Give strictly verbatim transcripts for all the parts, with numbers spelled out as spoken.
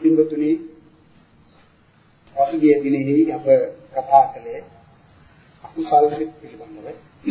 පින්වතුනි පසුගිය දිනෙහි අප කතා කළේ අකුසල් සිත් පිළිබඳව.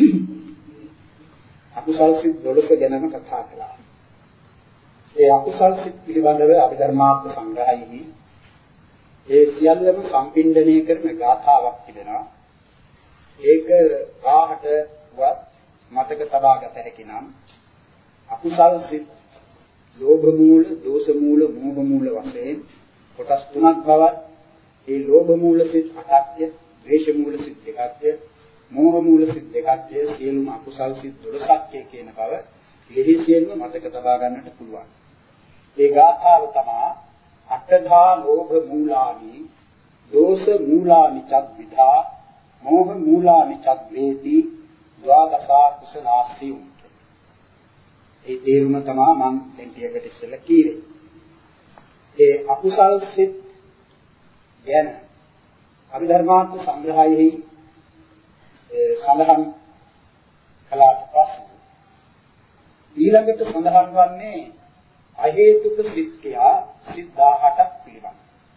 අකුසල් සිත් දොළොස් ගැනම කතා කළා. ඒ අකුසල් සිත් පිළිබඳව අභිධර්මාර්ථ සංග්‍රහයෙහි ඒ සියල්ලම සම්පින්ඩණය කරන ගාථාවක් තිබෙනවා. ඒක කාහටවත් මතක තබා ගත හැකි නම් අකුසල් සිත් ලෝභ මූල, දෝෂ මූල, මෝහ මූල වශයෙන් කොටස් තුනක් බවත්, ඒ ලෝභ මූල සිත් අටක්ය, ද්වේෂ මූල සිත් දෙකක්ය, මෝහ මූල සිත් දෙකක්ය, සියලුම අකුසල් සිත් දොළොස්ක්ය කියන බව ලිහිසියෙන්ම මතක තබා ගන්නට පුළුවන්. ඒ ගාථාව තමයි අටධා ලෝභ මූලානි, දෝෂ මූලානි චද්විධා, මෝහ මූලානි චද්වේති, ද්වාදසා කුසලාසී. ඒ තේරුම තමයි මම දැන් ටිකකට ඉස්සෙල්ලා කීවේ. ඒ අකුසල් සිත් ගැන අභිධර්මාර්ථ සංග්‍රහයෙහි සඳහන් කළාට පසු ඊළඟට සඳහන් වන්නේ අහේතුක සිත් කියා සිත් දහඅටක් පිළිබඳ.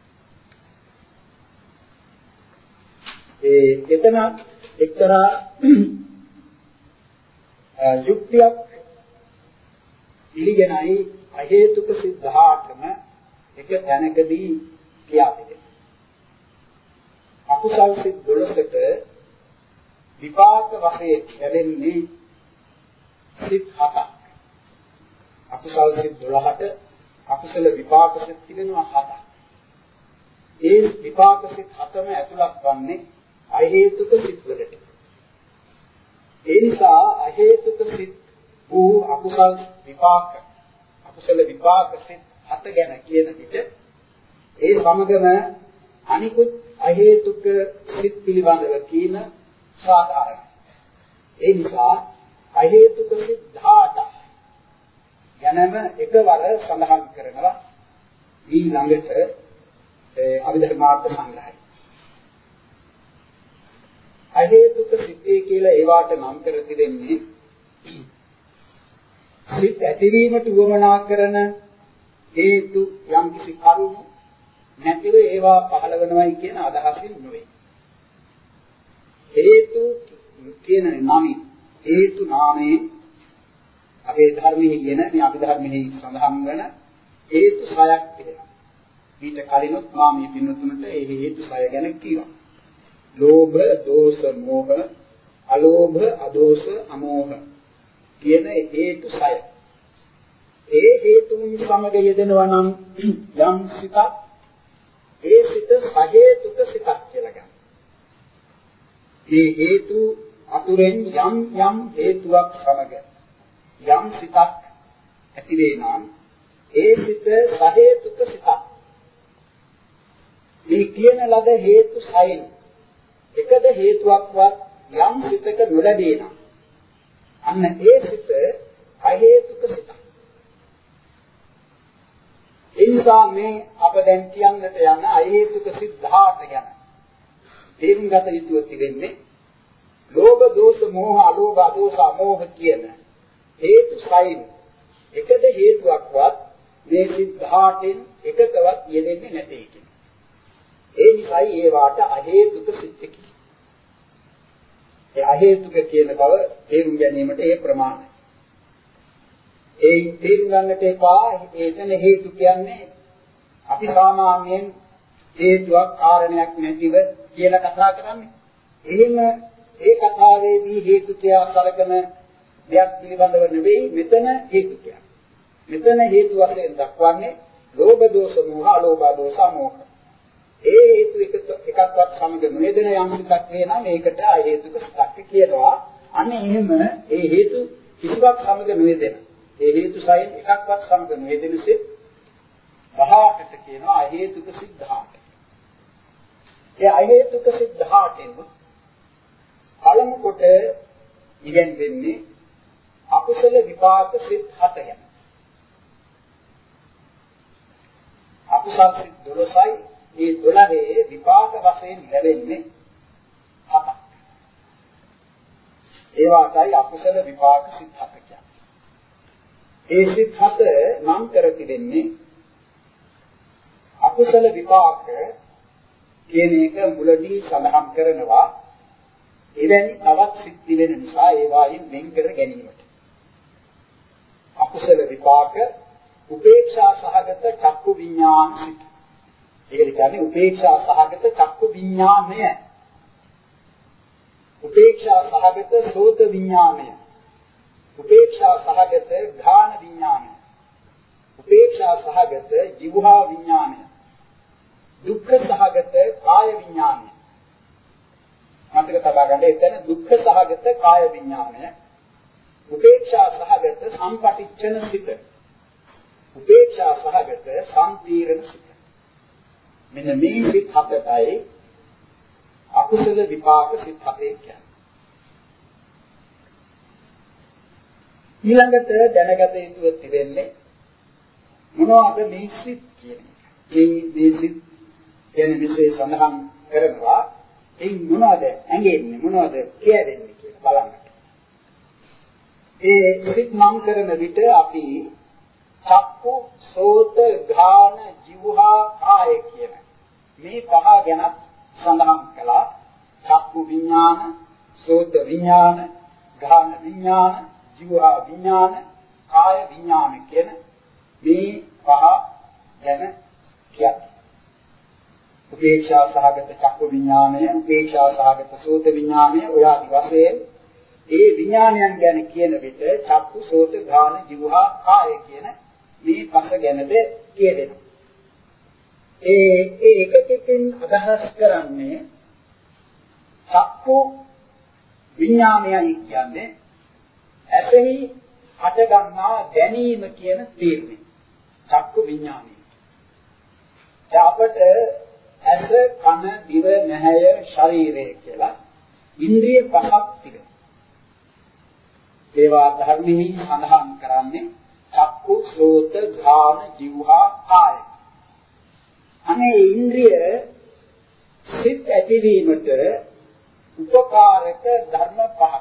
ඒ එතන එක්තරා යුක්තියක් පිළිගෙනයි අහේතුක සිත් දහඅටම එක තැනකදී කියා තිබෙනවා. අකුසල් සිත් දොළොසට විපාක වශයෙන් ලැබෙන්නේ සිත් හතක්. අකුසල් සිත් දොළහට අකුසල විපාක සිත් තිබෙනවා හතක්. ඒ විපාක සිත් හතම ඇතුළත් වන්නේ අහේතුක සිත් වලට. ඒ නිසා අහේතුක සිත් වූ අකුසල් විපාක අකුසල විපාක සිත් හත ගැන කියන විට ඒ සමගම අනිකුත් අහේතුක සිත් පිළිබඳව කීම සාධාරණයි. ඒ නිසා අහේතුක සිත් දහඅටක් ගැනම එකවර සඳහන් කරනවා ඊළඟට අභිධර්මාර්ථ සංග්‍රහය. අහේතුක සිත්ේ කියලා ඒවාට නම් කර තිබෙන්නේ සිත් ඇතිවීමට උවමනා කරන හේතු යම් කිසි කරුණු නැතිව ඒවා පහළ වෙනවයි කියන අදහසින් නොවේ. හේතු කියන නමින් හේතු නාමයෙන් අපේ ධර්මයේ කියන මේ අභිධර්මයේ සඳහන් වෙන හේතු සයක් තිබෙනවා. ඊට කලිනුත් මා මේ පින්වතුන්ට ඒ හේතු සය ගැන කිව්වා. ලෝභ, දෝෂ, මෝහ, අලෝභ, අදෝෂ, අමෝහ කියන හේතු සය. ඒ හේතුන් සමග යෙදෙනවා නම් යම් සිතක් ඒ සිත සහේතුක සිතක් කියලා ගන්න. මේ හේතු අතුරෙන් යම් යම් හේතුවක් සමග යම් සිතක් ඇති වේ නම් ඒ සිත සහේතුක සිතක්. මේ කියන ලද හේතු සයෙන් එකද හේතුවක්වත් යම් සිතක නොලැබේ නම් අන්න ඒ සිත අහේතුක සිතක්. එනිසා මේ අප දැන් කියන්නට යන අහේතුක සිත් දහඅට ගැන තේරුම් ගත යුතු තිබෙන්නේ ලෝභ, දෝෂ, මෝහ, අලෝභ, අදෝෂ, අමෝහ කියන හේතු සයින් එකද හේතුවක්වත් මේ සිත් දහඅටෙන් එකකවත් යෙදෙන්නේ නැtei කියන. ඒ නිසායි ඒවාට අහේතුක සිත් කියන්නේ. ඒ අහේතුක කියන බව තේරුම් ගැනීමට ඒ ප්‍රමාණයි. ඒ තේරුම් ගන්නට එපා එතන හේතු කියන්නේ අපි සාමාන්‍යයෙන් හේතුවක් කාරණයක් නැතිව කියලා කතා කරන්නේ. එහෙම ඒ කතාවේදී හේතු කියා සලකන දෙයක් පිළිබඳව නෙවෙයි මෙතන හේතු කියන්නේ. මෙතන හේතු වශයෙන් දක්වන්නේ ලෝභ, දෝෂ, මෝහ, අලෝභ, දෝෂ, මෝහ. ඒ හේතු එකක්වත් සමග නොයෙදෙන යම් සිතක් වේ නම් ඒකට අහේතුක සිතක් කියනවා. අන්න එහෙම ඒ හේතු කිසිවක් සමග නොයෙදෙන ඒ හේතු සයෙන් එකක්වත් සමග නොයෙදෙන සිත් දහඅටට කියනවා අහේතුක සිත් දහඅට. ඒ අහේතුක සිත් දහඅටෙන් පළමු කොට ඉගෙනගන්නේ අකුසල විපාක සිත් හත ගැන. අකුසල සිත් දොළොස්යි. ඒ දොළහේ විපාක වශයෙන් ලැබෙන්නේ හතක්. ඒවාටයි අකුසල විපාක සිත් හත කියන්නේ. ඒ සිත් හත නම් කර තිබෙන්නේ අකුසල විපාක කියන එක මුලදී සඳහන් කරනවා එවැනි තවත් සිත් තිබෙන නිසා ඒවායින් වෙන් කර ගැනීමට. අකුසල විපාක උපේක්ෂා සහගත චක්කු විඥාන සිත්. ඒකට කියන්නේ උපේක්ෂා සහගත චක්කු විඥානය. උපේක්ෂා සහගත සෝත විඥානය. උපේක්ෂා සහගත ඝාන විඥානය. උපේක්ෂා සහගත ජීවහා විඥානය. දුක්ඛ සහගත කාය විඥානය. මතක තබා ගන්න එතන දුක්ඛ සහගත කාය විඥානය. උපේක්ෂා සහගත සම්පටිච්ඡන සිත. උපේක්ෂා සහගත සම්පීරණ සිත. මෙන්න මේ සිත් හතයි අකුසල විපාක සිත් හතේ කියන්නේ. ඊළඟට දැනගත යුතු තිබෙන්නේ මොනවද මේ සිත් කියන්නේ? මේ මේ සිත් කියන විශේෂ සඳහන් කරනවා. ඒ මොනවද ඇඟෙන්නේ මොනවද කියවෙන්නේ කියලා බලන්න. ඒ සිත් නම් කරන විට අපි චක්කු, සෝත, ඝාන, જીවහා, කාය කියන මේ පහ ගැන සඳහන් කළා. චක්කු විඥාන, සෝත විඥාන, ඝාන විඥාන, જીවහා විඥාන, කාය විඥාන කියන මේ පහ ගැන කියන්නේ. උපේක්ෂා සහගත චක්කු විඥානය, උපේක්ෂා සහගත සෝත විඥානය ඔය ආදි වශයෙන් ඒ විඥානයන් ගැන කියන විට චක්කු, සෝත, ඝාන, જીවහා, කාය කියන මේ පහ ගැනද කියවෙනවා. ඒ ඒ එකකින් අදහස් කරන්නේ චක්කු විඥානයයි කියන්නේ ඇතෙහි හට ගන්නා දැනීම කියන තීරණය. චක්කු විඥානය. අපට ඇස, කන, දිව, නැහැය, ශරීරය කියලා ඉන්ද්‍රිය පහක් තිබෙනවා. ඒවා ධර්මෙහි සඳහන් කරන්නේ චක්කු, සෝත, ඝාන, જીවහා, කාය. අනේ ඉන්ද්‍රිය සිත් ඇතිවීමට උපකාරක ධර්ම පහක්.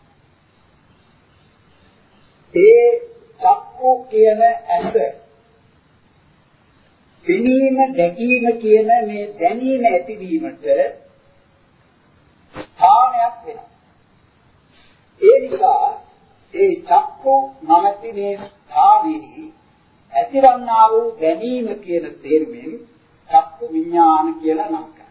ඒ චක්කු කියන ඇස පෙනීම, දැකීම කියන මේ දැනීම ඇතිවීමට ස්ථානයක් වෙනවා. ඒ නිසා ඒ චක්කු නැමැති මේ ස්ථානෙහි ඇතිවන්නා වූ දැනීම කියන තේරුමෙන් චක්කු විඥාන කියලා නම් කරනවා.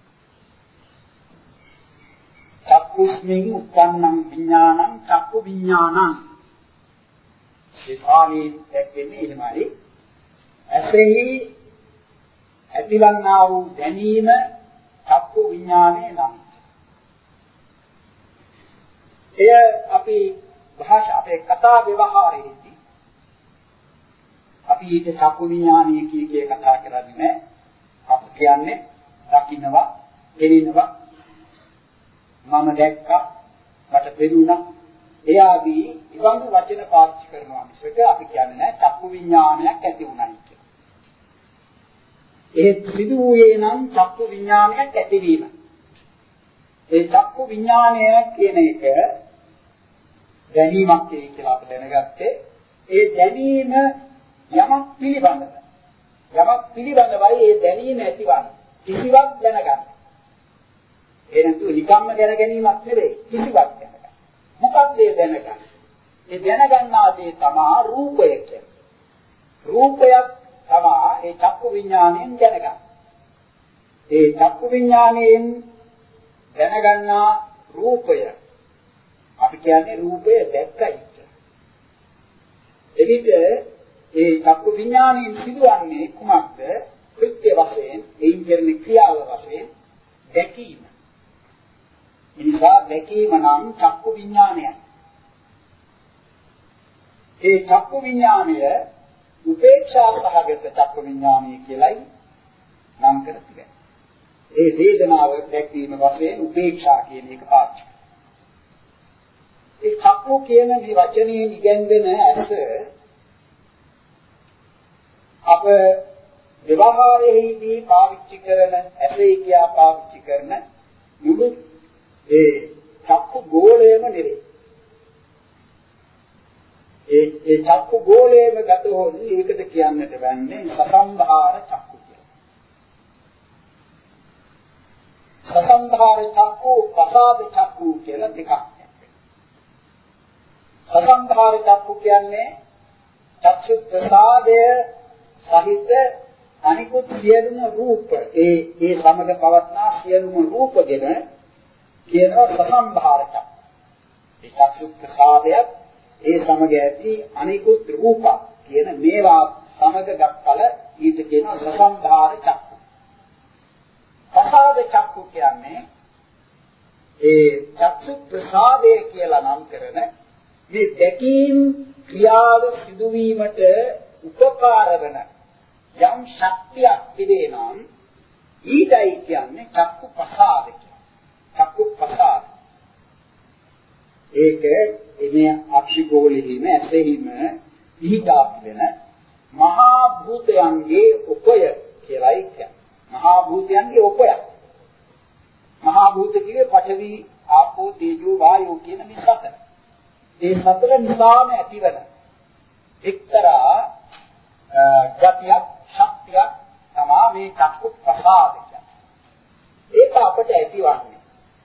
චක්කුස්මින් උප්පන්නං විඥානං චක්කු විඥානං. ඒ ස්ථානෙහි දැක්වෙන්නේ එහෙමයි. ඇසෙහි ඇතිවන්නා වූ දැනීම චක්කු විඥානේ නම්. එය අපි භාෂා අපේ කතා ව්‍යවහාරයේදී අපි ඊට චක්කු විඥානය කිය කිය කතා කරන්නේ නැහැ. අපි කියන්නේ දකින්නවා, එළිනවා, මම දැක්කා, මට පෙනුණා. ඒ ආදී ඉවංග වචන පාවිච්චි කරනවා මිසක අපි කියන්නේ නැහැ චක්කු විඥානයක් ඇති වුණයි කියලා. ඒ සිදු වූයේ නම් චක්කු විඥානයක් ඇතිවීම. ඒ චක්කු විඥානය කියන එක දැනීමක් කියලා අපි දැනගත්තේ. ඒ දැනීම යමක් පිළිබඳව. යමක් පිළිබඳවයි ඒ දැනීම ඇතිවන්නේ. කිසිවක් දැනගන්න. ඒ නැතු නිකම්ම දැන ගැනීමක් නෙවෙයි. කිසිවක් දැනගන්න. මොකක්ද ඒ දැනගන්න? ඒ දැනගන්නා දේ තමයි රූපය කියන්නේ. රූපයක් තමයි ඒ චක්කු විඥාණයෙන් දැනගන්න. ඒ චක්කු විඥාණයෙන් දැනගන්නා රූපය අපි කියන්නේ රූපය දැක්කයි කියලා. එවිට ඒ චක්කු විඥාණයෙන් සිදුවන්නේ කුමක්ද? කෘත්‍ය වශයෙන්, එයින් කරන ක්‍රියාව වශයෙන් දැකීම. එනිසා දැකීම නම් චක්කු විඥානයයි. ඒ චක්කු විඥානය උපේක්ෂා සහගත චක්කු විඥානය කියලායි නම් කර තිබෙනවා. ඒ වේදනාව දැක්වීම වශයෙන් උපේක්ෂා කියන එක පාවිච්චි කරනවා. ඒ චක්කු කියන මේ වචනේ නිගන්වන ඇස අප ව්‍යවහාරයේදී පාවිච්චි කරන ඇසේ කියා පාවිච්චි කරන මුළු ඒ චක්කු ගෝලයම නෙවේ. ඒ ඒ චක්කු ගෝලයම ගතහොත් ඒකද කියන්නට වෙන්නේ සසම්භාර චක්කු කියලා. සසංධාර චක්කු, ප්‍රසාද චක්කු කියලා දෙකක්. සසංධාර චක්කු කියන්නේ චක්ෂු ප්‍රසාදය සහිත අනිකුත් සියලුම රූප, ඒ ඒ සමග පවත්නා සියලුම රූපගෙන කියනවා සසංධාර චක්කු. ඒ චක්ෂු ප්‍රසාදයක් ඒ සමග ඇති අනිකුත් රූප කියන මේවා සමග ගත්තල ඊට කියනවා සසංධාර චක්කු. ප්‍රසාද චක්කු කියන්නේ ඒ චක්ෂු ප්‍රසාදය කියලා නම් කරන මේ දැකීම් ක්‍රියාව සිදුවීමට උපකාර වන යම් ශක්තියක් තිබේ නම් ඊටයි කියන්නේ චක්කු ප්‍රසාද කියලා. චක්කු ප්‍රසාද. ඒක එමේ අක්ෂිගෝලෙහිම ඇසෙහිම පිහිටා වෙන මහා භූතයන්ගේ උපය කියලායි කියන්නේ. මහා භූතයන්ගේ උපය. මහා භූත කියේ පඨවි, ආපෝ, තේජෝ, වායෝ කියන මේ සතර. ඒ සතර නිසාම ඇතිවන එක්තරා ගතියක්, ශක්තියක් තමයි මේ චක්කු ප්‍රසාද කියන්නේ. ඒක අපට ඇතිවන්නේ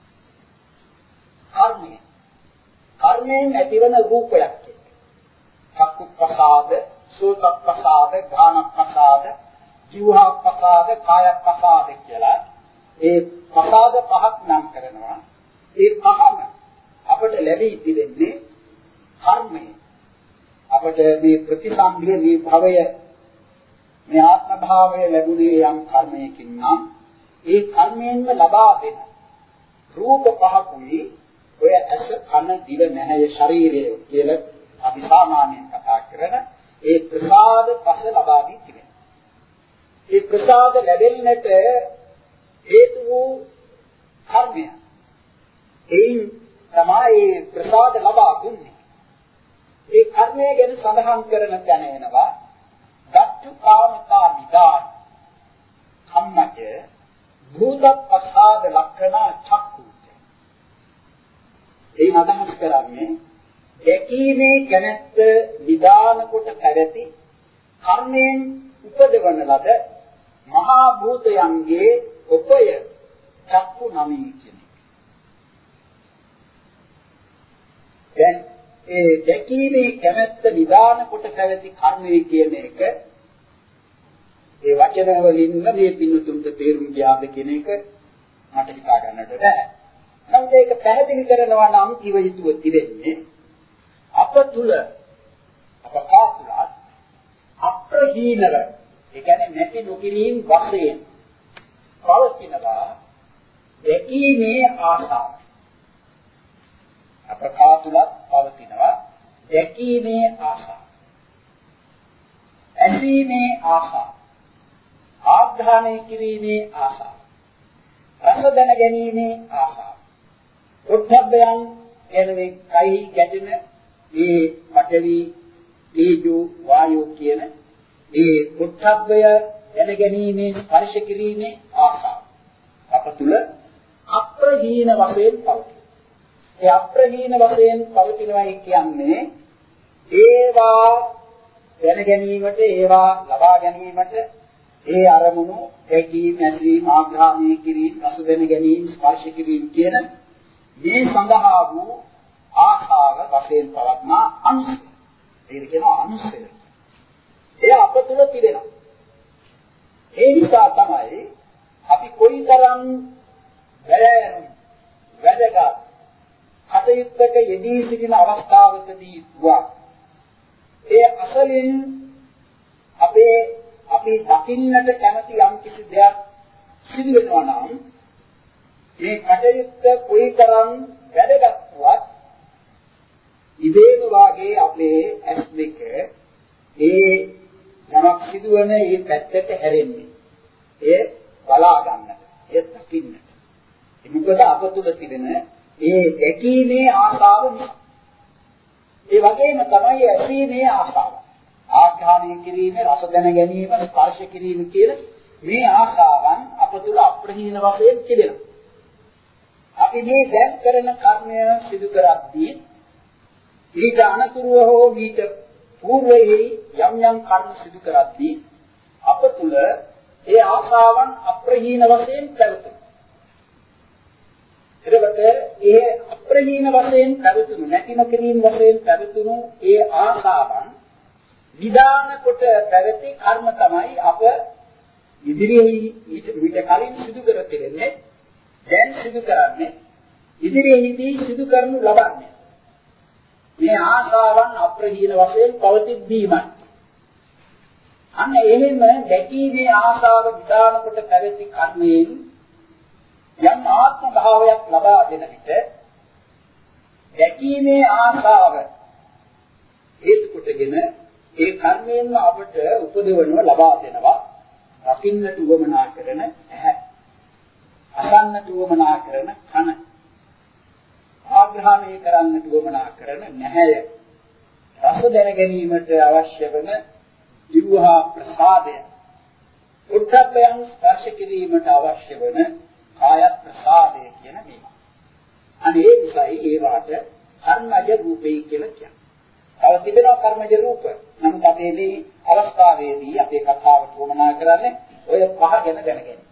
කර්මය. කර්මයෙන් ඇතිවන රූපයක් කියන්නේ. චක්කු ප්‍රසාද, සෝත ප්‍රසාද, ඝාන ප්‍රසාද, ජීවහා ප්‍රසාද, කාය ප්‍රසාද කියලා ඒ ප්‍රසාද පහක් නම් කරනවා. ඒ පහම අපට ලැබී තිබෙන්නේ කර්මය. අපට මේ ප්‍රතිසන්දිය, මේ භවය, මේ ආත්ම භාවය ලැබුණේ යම් කර්මයකින් නම් ඒ කර්මයෙන්ම ලබා දෙන රූප පහකුයි ඔය ඇස, කන, දිව, නැහැය, ශරීරය කියලා අපි සාමාන්‍යයෙන් කතා කරන ඒ ප්‍රසාද පස ලබා දී තිබෙනවා. ඒ ප්‍රසාද ලැබෙන්නට හේතු වූ කර්මය. එයින් තමයි ප්‍රසාද ලබා දුන්නේ. ඒ කර්මය ගැන සඳහන් කරන තැන එනවා දච්චු කාමතා නිදාන කම්මජ භූත ප්‍රසාද ලක්ෂණ චක්කු. ඒ අදහස් කරන්නේ දැකීමේ කැමැත්ත නිදාන කොට පැවති කර්මයෙන් උපදවන ලද මහා භූතයන්ගේ උපය චක්කු නමයි කියන්නේ. දැන් ඒ දැකීමේ කැමැත්ත නිදාන කොට පැවති කර්මය කියන එක ඒ වචන වලින් මේ පින්තුන්ට තේරුම් ගියාද කියන එක මට හිතා ගන්නට බැහැ. නමුත් ඒක පැහැදිලි කරනවා නම් කිව යුතුව තිබෙන්නේ අප තුල අප කාතුලත් අප්‍රහීනව, ඒ කියන්නේ නැති නොකිරීම වශයෙන් පවතිනවා දැකීමේ ආශාව. අප කාතුලත් පවතිනවා දැකීමේ ආශාව, ඇසීමේ ආශාව, ආග්‍රහණය කිරීමේ ආශාව, රස දැන ගැනීමේ ආශාව. උද්ධබ්බයන් කියන්නේ කයි ගැටෙන මේ පඨවි, තේජෝ, වායෝ කියන ඒ උද්ධබ්බය දැන ගැනීමේ, ස්පර්ශ කිරීමේ ආශාව අප තුල අප්‍රහීන වශයෙන් පවතී. ඒ අප්‍රහීන වශයෙන් පවතිනවායි කියන්නේ ඒවා දැන ගැනීමට, ඒවා ලබා ගැනීමට, ඒ අරමුණු දැකීම, ඇසීම, ආග්‍රහණය කිරීම, රස දැන ගැනීම, ස්පර්ශ කිරීම කියන මේ සඳහා වූ ආශාව වශයෙන් පවත්නා අනුසය. ඒක කියනවා අනුසය. ඒ අප තුළ තිබෙනවා. ඒ නිසා තමයි අපි කොයිතරම් වැරෑරුම් වැඩගත් කටයුත්තක යෙදී සිටින අවස්ථාවකදී වුණා ඒ අසලින් අපේ අපි දකින්නට කැමති යම් කිසි දෙයක් සිදු වෙනවා නම් මේ කටයුත්ත කොයිතරම් වැදගත් වුවත් ඉබේම වාගේ අපේ ඇස් දෙක ඒ යමක් සිදුවන ඒ පැත්තට හැරෙන්නේ. ඒ බලා ගන්නට, ඒ දකින්නට. මොකද අප තුළ තිබෙන ඒ දැකීමේ ආශාව නිසා. ඒ වගේම තමයි ඇසීමේ ආශාව. ආග්‍රහණය කිරීම, රස දැන ගැනීම, ස්පර්ශ කිරීම කියන මේ ආශාවන් අප තුළ අප්‍රහීන වශයෙන් තිබෙනවා. අපි මේ දැන් කරන කර්මය සිදු කරද්දී ඊට අනතුරුව හෝ ඊට పూర్වයේ යම් යම් කර්ම සිදු කරද්දී අප තුළ ඒ ආශාවන් අප්‍රහීන වශයෙන් පැවතුන. එතකොට ඒ අප්‍රහීන වශයෙන් පැවතුණු නැති නොකිරීම වශයෙන් පැවතුණු ඒ ආශාවන් විදාන කොට පැවති කර්ම තමයි අප ඉදිරියේ ඊට විට කලින් සිදු කර තිරෙන්නේ දැන් සිදු කරන්නේ ඉදිරියේදී සිදු කරනු ලබන්නේ මේ ආශාවන් අප්‍රහීන වශයෙන් පවතිද්දීමයි. අන්න එහෙම දැකීමේ ආශාව විදාන කොට පැවති කර්මයෙන් යම් ආත්ම භාවයක් ලබා දෙන විට දැකීමේ ආශාව හේතු කොටගෙන ඒ කර්මයෙන්ම අපට උපදවනව ලබා දෙනවා. දකින්නට උවමනා කරන ඇහැ, අසන්නට උවමනා කරන කන, ආග්‍රහණය කරන්නට උවමනා කරන නැහැය, රස දැන ගැනීමට අවශ්‍ය වන ජීවහා ප්‍රසාදය, උද්ධප්පයන් ස්පර්ශ කිරීමට අවශ්‍ය වන කාය ප්‍රසාදය කියන මේවා. අනේ ඒ නිසායි ඒවට කර්මජ රූපේ කියලා කියන්නේ. තව තිබෙනවා කර්මජ රූප. නමුත් අපේ මේ අවස්ථාවේදී අපේ කතාවට වමනා කරන්නේ ඔය පහ ගැන දැනගන්න.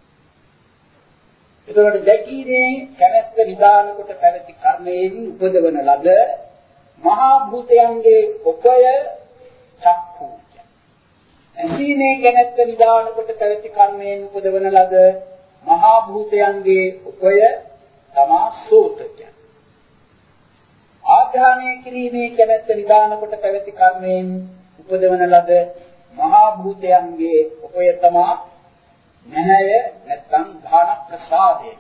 එතකොට දැකීමේ කැමැත්ත නිදාන කොට පැවති කර්මයෙන් උපදවන ලද මහා භූතයන්ගේ උපය චක්ඛු. ඇසීමේ කැමැත්ත නිදාන කොට පැවති කර්මයෙන් උපදවන ලද මහා භූතයන්ගේ උපය තමා සෝත කියන්නේ. ආග්‍රහණය කිරීමේ කැමැත්ත නිදාන කොට පැවති කර්මයෙන් උපදවන ලද මහා භූතයන්ගේ උපය තමා නැහැය නැත්නම් ධාන ප්‍රසාදය.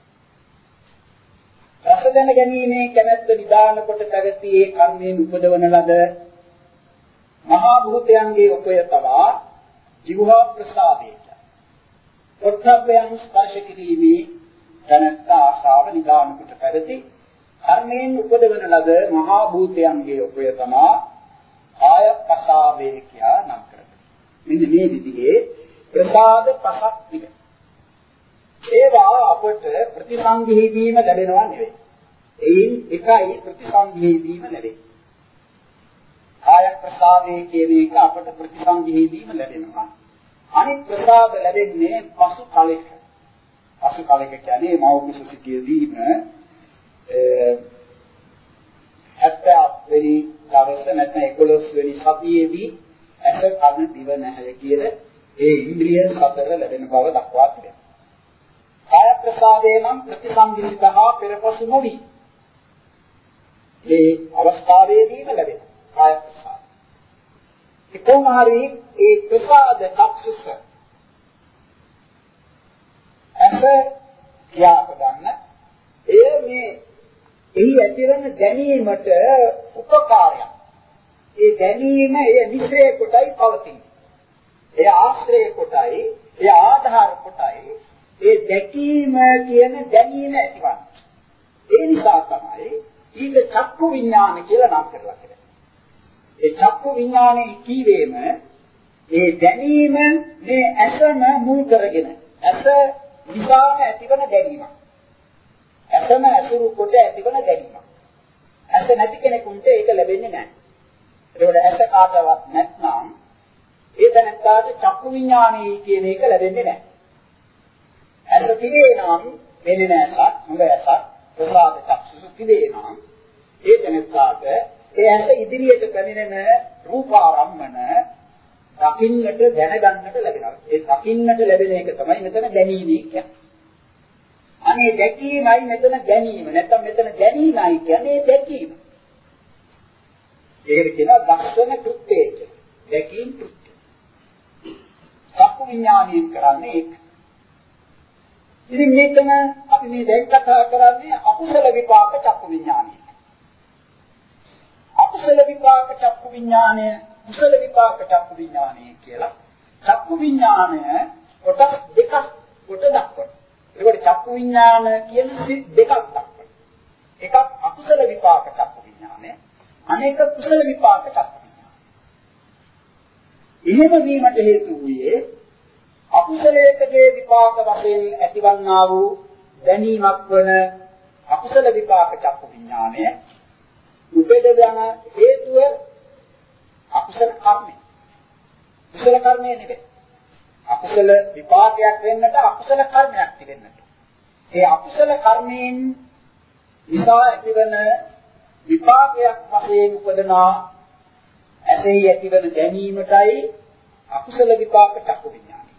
රස දැන ගැනීමේ කැමැත්ත නිදාන කොට පැවති ඒ කර්මයෙන් උපදවන ලද මහා භූතයන්ගේ උපය තමා ජීවහා ප්‍රසාදය. උද්ධප්පයන් ස්පර්ශ කිරීමේ දැනත්ත ආශාව නිදාන කොට පැවති කර්මයෙන් උපදවන ලද මහා භූතයන්ගේ උපය තමා කාය ප්‍රසාදේ කියා නම් කරන්නේ. මෙන්න මේ විදිහේ ප්‍රසාද පහක් තිබෙනවා. ඒවා අපට ප්‍රතිසංගීවීම ලැබෙනවා නෙවෙයි. එයින් එකයි ප්‍රතිසංගීවීම ලැබෙන්නේ. කාය ප්‍රසාදේ කියන එක අපට ප්‍රතිසංගීවීම ලැබෙනවා. අනිත් ප්‍රසාද ලැබෙන්නේ පසු කාලයක. පසු කාලයක කියන්නේ මෞඛ්‍ය සිටියදීම හැත්තෑ වෙනි දවස නැත්නම් එකොළොස් වෙනි සතියේදී ඇස කන දිව නැහැ කියන ඒ ඉන්ද්‍රිය සතර ලැබෙන බව දක්වා තිබෙනවා. කාය ප්‍රසාදේ නම් ප්‍රතිසංගීතහා පෙරපසු නොවි. මේ අවස්ථාවේදීම ලැබෙන කාය ප්‍රසාද. කොහොමhari ඒ ප්‍රසාද කක්ෂුස ඇස යාප ගන්න ඒ මේ එහි ඇතිවන දැනීමට උපකාරයක්. ඒ දැනීම ඒ නිශ්‍රය කොටයි පවතින්නේ. ඒ ආශ්‍රය කොටයි, ඒ ආධාර කොටයි, ඒ දැකීම කියන දැනීම ඇතිවන්නේ. ඒ නිසා තමයි ඊට චක්කු විඥාන කියලා නම් කරලා තියෙන්නේ. ඒ චක්කු විඥානයේ කීවේම ඒ දැනීම මේ ඇසම මුල් කරගෙන ඇස නිසාම ඇතිවන දැනීමක්. ඇසම අසුරු කොට ඇතිවන දැනීමක්. ඇස නැති කෙනෙකුට ඒක ලැබෙන්නේ නැහැ. ඒකෝට ඇස කාටවත් නැත්නම් ඒ දැනත්තාට චක්කු විඥානයේ කියන එක ලැබෙන්නේ නැහැ. ඇස තිබේ නම් වෙන්නේ නැසත් හොඳ ඇසක් ප්‍රසාද චක්සුසු තිබේ නම් ඒ දැනත්තාට ඒ ඇස ඉදිරියට පැමිණෙන රූපාරම්මන දකින්නට දැනගන්නට ලැබෙනවා. ඒ දකින්නට ලැබෙන එක තමයි මෙතන දැනීමේ කියන්නේ. අනේ දැකීමයි මෙතන ගැනීම. නැත්නම් මෙතන ගැනීමයි කියන්නේ දැකීම. ඒකට කියනවා දර්ශන කෘත්‍යය කියලා. දැකීම කෘත්‍ය. චක්කු විඥානයෙන් කරන්නේ ඒක. ඉතින් මේකම අපි මේ දැන් කතා කරන්නේ අකුසල විපාක චක්කු විඥානය. අකුසල විපාක චක්කු විඥානය, කුසල විපාක චක්කු විඥානය කියලා චක්කු විඥානය කොටස් දෙකක් කොට දක්වනවා. ඒකට චක්කු විඥාන කියන සිත් දෙකක් දක්වනවා. එකක් අකුසල විපාක චක්කු විඥානය, අනෙක කුසල විපාක චක්කු විඥානය. එහෙම වීමට හේතු වූයේ අකුසලයකගේ විපාක වශයෙන් ඇතිවන්නා වූ දැනීමක් වන අකුසල විපාක චක්කු විඥානය උපදවන හේතුව අකුසල කර්මය. කුසල කර්මය නෙවෙයි. අකුසල විපාකයක් වෙන්නට අකුසල කර්මයක් තිබෙන්නට. ඒ අකුසල කර්මයෙන් නිසා ඇතිවන විපාකයක් වශයෙන් උපදනා ඇසෙහි ඇතිවන දැනීමටයි අකුසල විපාක චක්කු විඥානය.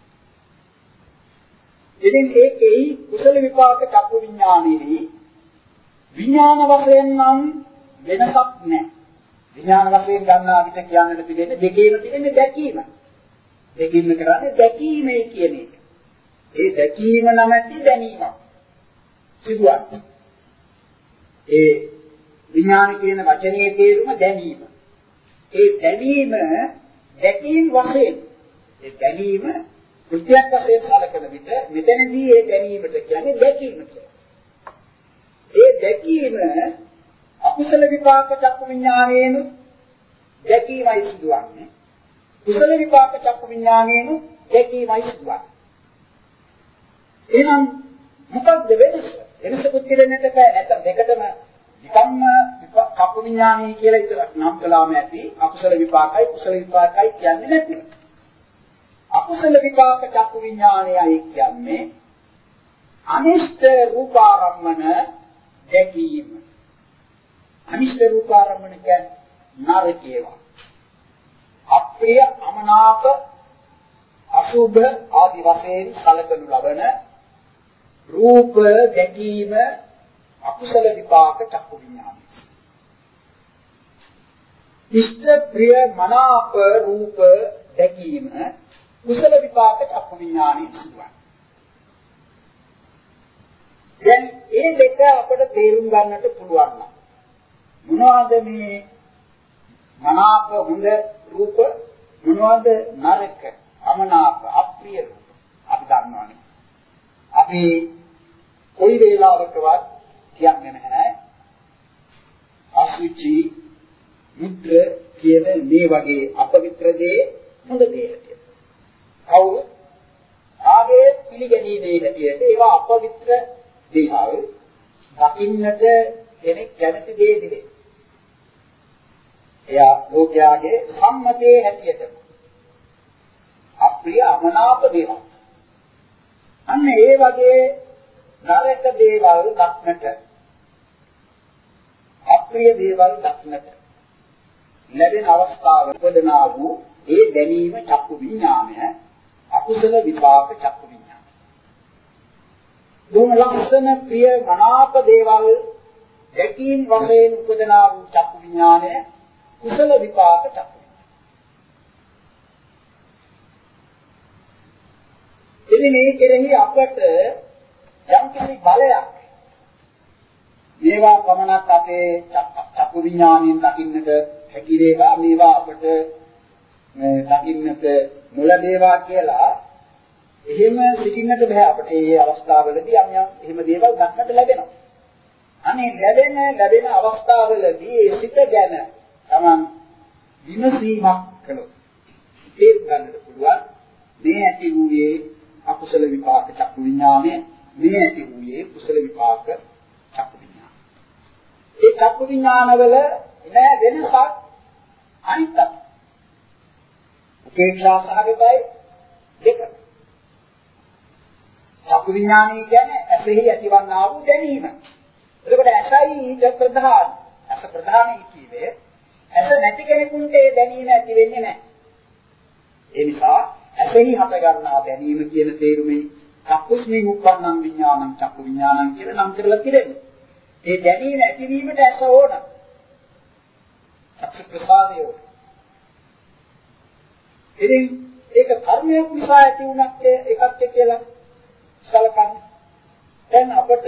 ඉතින් ඒකෙහි කුසල විපාක චක්කු විඥානෙහි විඥාන වශයෙන් නම් වෙනසක් නැහැ. විඥාන වශයෙන් ගන්නා විට කියන්නට පිළිෙන්නේ දෙකේම තියෙන්නේ දැකීම. දෙකින්ම කරන්නේ දැකීමයි කියන එක. ඒ දැකීම නැමැති දැනීමක් සිදුවන්නේ. ඒ විඥාන කියන වචනේ තේරුම දැනීම. ඒ දැනීම දැකීම වශයෙන් ඒ දැනීම කෘත්‍යයක් වශයෙන් සැලකන විට මෙතනදී ඒ දැනීමට කියන්නේ දැකීම කියලා. ඒ දැකීම අකුසල විපාක චක්කු විඥානයේන දැකීමයි සිදුවන්නේ. කුසල විපාක චක්කු විඥානයේන දැකීමයි සිදුවන්නේ. එහෙනම් මොකක්ද වෙනස? වෙනසකුත් දෙන්නට බෑ. නැත්නම් දෙකටම නිකම්ම චක්කු විඥානය කියලා විතරක් නම් කළාම ඇති අකුසල විපාකයි කුසල විපාකයි කියන්නේ නැති. අකුසල විපාක චක්කු විඥානයයි කියන්නේ අනිෂ්ඨ රූපාරම්මන දැකීම. අනිෂ්ඨ රූපාරම්මන කියන්නේ නරකේවා. අප්‍රිය අමනාප අසුභ ආදි වශයෙන් සැලකනු ලබන රූප දැකීම අකුසල විපාක චක්කු විඥානයි. ඉෂ්ඨ ප්‍රිය මනාප රූප දැකීම කුසල විපාක චක්කු විඥානයි සිදුවන්නේ. දැන් මේ දෙක අපිට තේරුම් ගන්නට පුළුවන් නම් මොනවද මේ මනාප හොඳ රූප මොනවද නරක අමනාප අප්‍රිය රූප අපි දන්නවනේ. අපි කොයි වේලාවකවත් කියන්නේ නැහැ අසුචි මුත්‍ර කියන මේ වගේ අපවිත්‍ර දේ හොඳ දේට. කවුරු ආගේ පිළිගැනීමේ හැටියට ඒවා අපවිත්‍ර දේවල් දකින්නට කෙනෙක් කැමති දේ නෙවෙයි. එයා ලෝකයාගේ සම්මතයේ හැටියට අප්‍රිය අමනාප දේවල්. අන්න ඒ වගේ නරක දේවල් දක්නට අප්‍රිය දේවල් දක්නට ලැබෙන අවස්ථාව උපදනා වූ ඒ දැනීම චක්කු විඥානය අකුසල විපාක චක්කු විඥානය. දුම ලක්ෂණ ප්‍රිය මනාප දේවල් දැකීම් වශයෙන් උපදනා වූ චක්කු විඥානය කුසල විපාක චක්කු විඥානය. ඉතින් මේ කෙරෙහි අපට යම් කිසි බලයක් මේවා පමණක් අපේ චක්කු විඥානයෙන් දකින්නට හැකි වේවා මේවා අපට දකින්නට නොලැබේවා කියලා එහෙම සිටින්නට බෑ. අපට මේ අවස්ථාවවලදී යම් යම් එහෙම දේවල් දක්නට ලැබෙනවා. අනේ ලැබෙන ලැබෙන අවස්ථාවවලදී ඒ සිත ගැන තමන් විමසීමක් කළොත් තේරුම් ගන්නට පුළුවන් මේ ඇති වූයේ අකුසල විපාක චක්කු විඥානය, මේ ඇති වූයේ කුසල විපාක චක්කු විඥානය. ඒ චක්කු විඥානවල නෑ වෙනසක් අනිත්‍ය. උපේක්ෂා සහගතයි දෙක. චක්කු විඥානය කියන්නේ ඇසෙහි ඇතිවන්නා වූ දැනීම. එතකොට ඇසයි ඊට ප්‍රධාන. ඇස ප්‍රධානයි කියවේ ඇස නැති කෙනෙකුට ඒ දැනීම ඇති වෙන්නේ නැහැ. ඒ නිසා ඇසෙහි හට ගන්නා දැනීම කියන තේරුමේ චක්කුස්මින් උප්පන්නං විඥානං චක්කු විඥානං කියලා නම් කරලා තිබෙනවා. ඒ දැනීම ඇතිවීමට ඇස ඕන. චක්කු ප්‍රසාදය ඕන. ඉතින් ඒක කර්මයක් නිසා ඇති වුණත් එකක් කියලා සලකන්න. දැන් අපට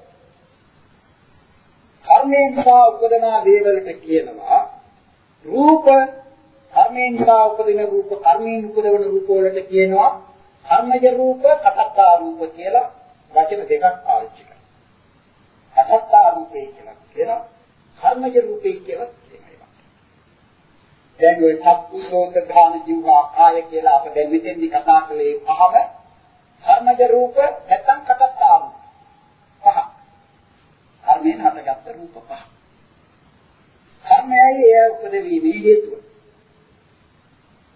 කර්මයෙන් නිසා උපදනා දේවලට කියනවා රූප. කර්මයෙන් නිසා උපදින රූප කර්මයෙන් උපදවන රූප වලට කියනවා කර්මජ රූප, කටත්තා රූප කියලා වචන දෙකක් පාවිච්චි කරනවා. කටත්තා රූපේ කියලා කියනවා කර්මජ රූපේ කියලා කියනවා. දැන් ඔය චක්කුසෝත ඝාන ජීවා කාය කියලා අප දැන් මෙතෙන්දි කතා කළේ පහම කර්මජ රූප නැත්නම් කටත්තා රූප පහ. කර්මයෙන් හටගත්ත රූප පහ. කර්මයයි ඒ උපදවීමේ හේතුව.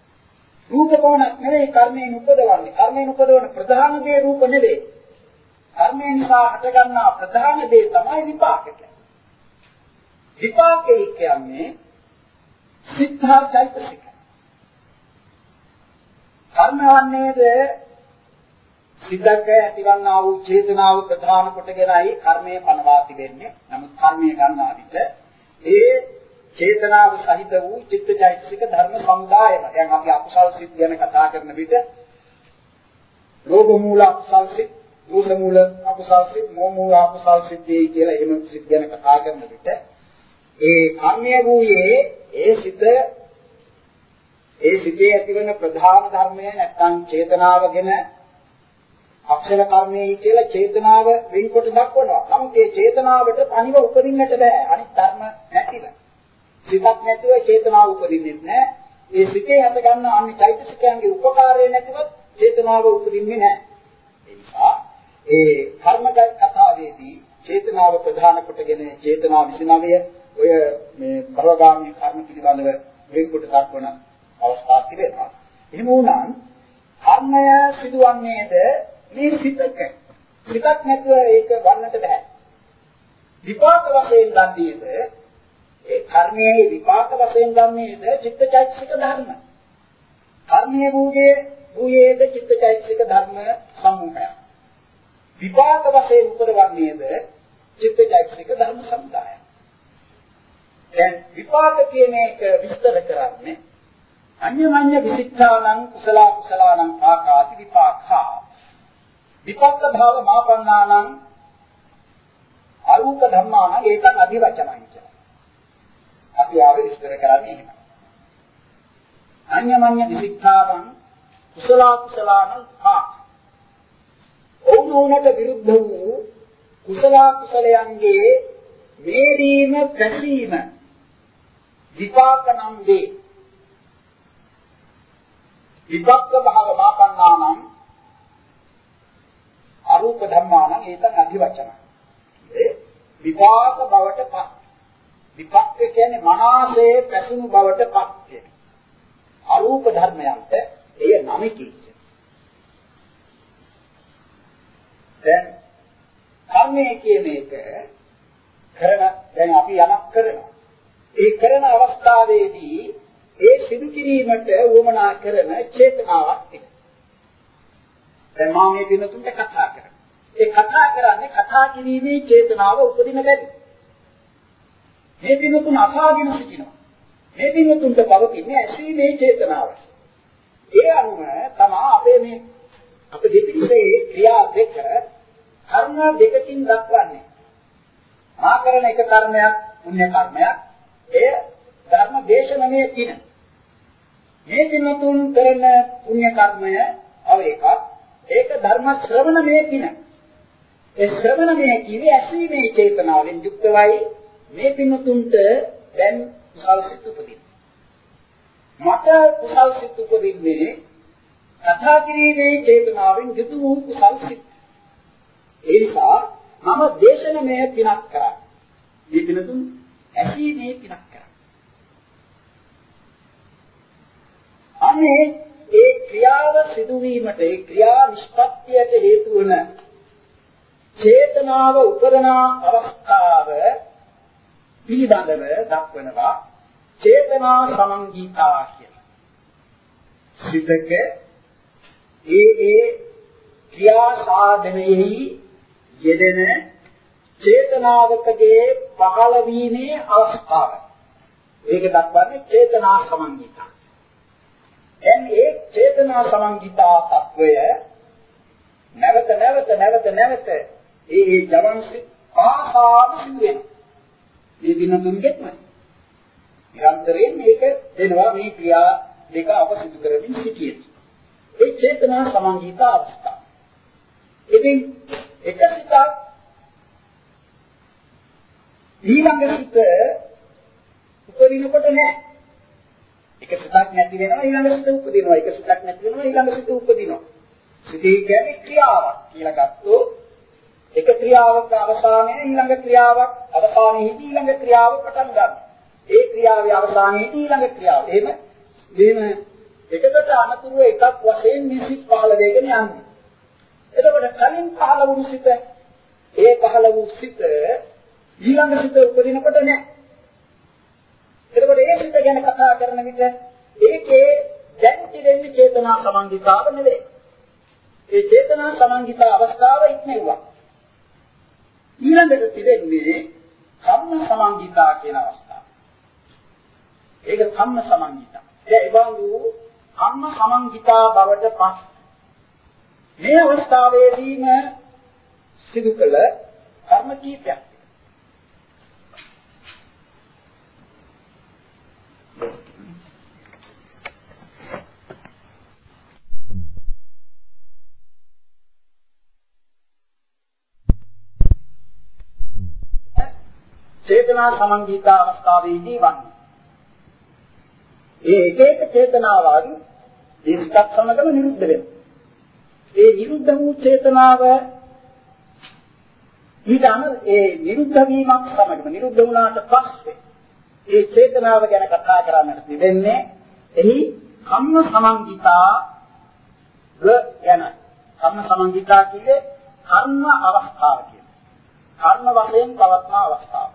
රූප පමණක් නෙවෙයි කර්මයෙන් උපදවන්නේ. කර්මයෙන් උපදවන ප්‍රධාන දේ රූප නෙවෙයි. කර්මය නිසා හටගන්නා ප්‍රධාන දේ තමයි විපාක කියන්නේ. විපාකේ කියන්නේ සිද්ධාර්ථයික. කර්ම වන්නේද සිද්ධක ඇතිවන්නා වූ චේතනාව ප්‍රධාන කොටගෙනයි කර්මය පනවා තිබෙන්නේ. නමුත් කර්මය ගන්නා විට ඒ චේතනාව සහිත වූ චිත්තචෛතසික ධර්ම සමුදායම. දැන් අපි අකුසල් සිත් ගැන කතා කරන විට ලෝභ මූල අකුසල් සිත්, දෝෂ මූල අකුසල් සිත්, මෝහ මූල අකුසල් සිත් කියලා එහෙම සිත් ගැන කතා කරන විට ඒ කර්මය වූයේ ඒ සිත ඒ සිතේ ඇතිවන ප්‍රධාන ධර්මය නැත්නම් චේතනාවගෙන අක්ෂර කර්මයයි කියලා චේතනාව වෙන්කොට දක්වනවා. නමුත් මේ චේතනාවට අනිව උපදින්නට බෑ. අනිත් ධර්ම නැතිව. සිතක් නැතිව චේතනාව උපදින්නේ නැහැ. මේ සිතේ හට ගන්න අනිත් චෛතසිකයන්ගේ උපකාරය නැතිව චේතනාව උපදින්නේ නැහැ. ඒ නිසා ඒ කර්ම කතාවේදී චේතනාව ප්‍රධාන කොටගෙන චේතනාව විසිනවය ඔය මේ භවගාමී කර්ම පිළිබඳව වෙන්කොට දක්වන අවස්ථා තිබෙනවා. එහෙම වුණත් කර්මය සිදුවන්නේද මේ සිතක. සිතක් නැතුව ඒක වන්නට බෑ. විපාක වශයෙන් ගන්නේද ඒ කර්මයේ විපාක වශයෙන් ගන්නේද චිත්තචෛතසික ධර්ම. කර්මයේ වූයේ වූයේද චිත්තචෛතසික ධර්ම සමූහයක්. විපාක වශයෙන් උපදවන්නේද චිත්තචෛතසික ධර්ම සමුදායක්. දැන් විපාක කියන එක විස්තර කරන්නේ අඤ්ඤමඤ්ඤ විසිට්ඨානං කුසල කුසලානං ආකාති විපාකා. විපක්ක භාව මාපන්නානං අරූප ධම්මානං ඒකන් අධිවචනං කියලා. අපි ආවේ විස්තර කරන්නේ එහෙම. අඤ්ඤමඤ්ඤ විසිට්ඨානං කුසල කුසලානං ආ. ඕනෝනට විරුද්ධ වූ කුසල කුසලයන්ගේ වේදීම පැසීම විපාක නම් වේ. විපක්ක භාව මාපන්නානං අරූප ධම්මානං ඒතන අධිවචන. ඒ විපාක බවට පත්. විපක්ක කියන්නේ මනසේ පැසුණු බවට පත් කියන. අරූප ධර්මයන්ට එය නමිකි. දැන් කර්මය කියන එක කරන දැන් අපි යමක් කරනවා. ඒ කරන අවස්ථාවේදී ඒ සිදු කිරීමට උවමනා කරන චේතනාවක් තියෙනවා. දැන් මම මේ දිනතුන්ට කතා කරනවා. ඒ කතා කරන්නේ කතා කිරීමේ චේතනාව උපදින බැරි. මේ දිනතුන් අසාගෙන සිටිනවා. මේ දිනතුන්ට පවතින්නේ ඇසීමේ චේතනාව. ඒ අනුව තමයි අපේ මේ අපේ දෙපිරිසේ ක්‍රියා දෙක කර්ම දෙකකින් දක්වන්නේ. මා කරන එක කර්මයක් පුණ්‍ය කර්මයක්. එය ධර්ම දේශනමය කින. මේ දිනතුන් කරන පුණ්‍ය කර්මය අව එකක්. ඒක ධර්ම ශ්‍රවණමය කින. ඒ ශ්‍රවණමය කිවි ඇසීමේ චේතනාවෙන් යුක්තවයි මේ දිනතුන්ට දැන් කුසල් සිත් උපදින. මට කුසල් සිත් උපදින්නේ කතා කිරීමේ චේතනාවෙන් යුතු වූ කුසල් සිත්. ඒ නිසා මම දේශනමය පිනක් කරා. මේ දිනතුන් ඇසීමේ පිනක් කරා. අනේ ඒ ක්‍රියාව සිදුවීමට ඒ ක්‍රියා නිෂ්පත්තියට හේතු වන චේතනාව උපදන අවස්ථාව පිළිබඳව දක්වනවා චේතනා සමංගීතා කියලා. සිතක ඒ ඒ ක්‍රියා සාධනයෙහි යෙදෙන චේතනාවකගේ පහළ වීමේ අවස්ථාව. ඒක දක්වන්නේ චේතනා සමංගීතා. දැන් ඒ චේතනා සමංගීතා තත්වය නැවත නැවත නැවත නැවත ඒ ඒ ජවන්සි ආසාව සිදු වෙනවා. මේ දිනතුන්ගෙත්ම නිරන්තරයෙන් මේක දෙනවා මේ ක්‍රියා දෙක අප සිදු කරමින් සිටියේ. ඒ චේතනා සමංගීතා අවස්ථාව. ඉතින් එක සිතක් ඊළඟ සිත උපදිනකොට නෑ. එක සිතක් නැති වෙනවා ඊළඟ සිත උපදිනවා. එක සිතක් නැති වෙනවා ඊළඟ සිත උපදිනවා. සිතේ කියන්නේ ක්‍රියාවක් කියලා ගත්තොත් එක ක්‍රියාවක අවසානයේ ඊළඟ ක්‍රියාවක් අවසානයේදී ඊළඟ ක්‍රියාව පටන් ගන්නවා. ඒ ක්‍රියාවේ අවසානයේදී ඊළඟ ක්‍රියාව. එහෙම මෙහෙම එකකට අනතුරු එකක් වශයෙන් මේ සිත් පහළ වෙගෙන යන්නේ. එතකොට කලින් පහළ වුණු සිත ඒ පහළ වූ සිත ඊළඟ සිත උපදිනකොට නෑ. එතකොට ඒ සිත ගැන කතා කරන විට ඒකේ දැන් තිබෙන්නේ චේතනා සමන්විතාව නෙවෙයි. ඒ චේතනා සමන්විත අවස්ථාව ඉක්මෙවුවා. ඊළඟට තිබෙන්නේ කම්ම සමන්විතා කියන අවස්ථාව. ඒක කම්ම සමන්විතා. ඒ බඳු කම්ම සමන්විතා බවට පත් මේ අවස්ථාවේදීම සිදු කළ කර්ම කීපයක්. චේතනා සමන්විත අවස්ථාවේදී වන්නේ. ඒ එක එක චේතනාවන් දෙස්කක් සමගම නිරුද්ධ වෙනවා. ඒ නිරුද්ධ වූ චේතනාව ඊටම ඒ නිරුද්ධ වීමක් සමගම නිරුද්ධ වුණාට පස්සේ ඒ චේතනාව ගැන කතා කරන්නට තිබෙන්නේ එහි කම්ම සමන්විතා ව යන කම්ම සමන්විතා කියන්නේ කර්ම අවස්ථාව කියන්නේ. කර්ම වශයෙන් පවත්න අවස්ථාව.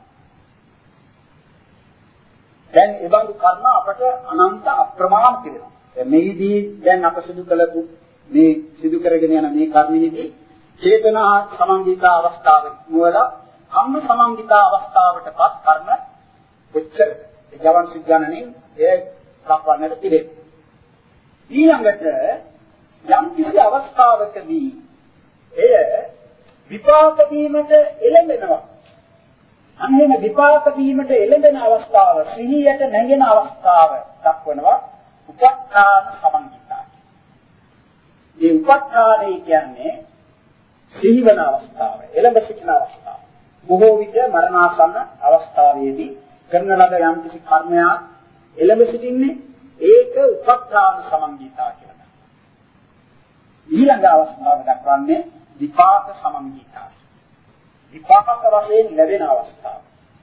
දැන් ඒ බඳු කර්ම අපට අනන්ත අප්‍රමාණ තිබෙනවා. මේදී දැන් අප සිදු කළපු මේ සිදු කරගෙන යන මේ කර්මෙහිදී චේතනා සමන්විත අවස්ථාවේ මුවල කම්ම සමන්විත අවස්ථාවටපත් කර්ම උච්චර ජවන් සිද්ධානනින් ඒ දක්වන්නට තිබෙනවා. ඊළඟට යම් කිසි අවස්ථාවකදී එය විපාක දීමට එළඹෙනවා. අන්නේම විපාක දීමට එළඹෙන අවස්ථාව සිහියට නැගෙන අවස්ථාව දක්වනවා උපත්ථාන සමන්විතා. මේ උපත්ථානය කියන්නේ සිහිවන අවස්ථාව, එළඹ සිටින අවස්ථාව. බොහෝ විට මරණාසන්න අවස්ථාවේදී කරන ලද යම් කිසි කර්මයක් එළඹ සිටින්නේ ඒක උපත්ථාන සමන්විතා කියලා. ඊළඟ අවස්ථාව දක්වන්නේ විපාක සමන්විතා. විපාක වශයෙන් ලැබෙන අවස්ථාව.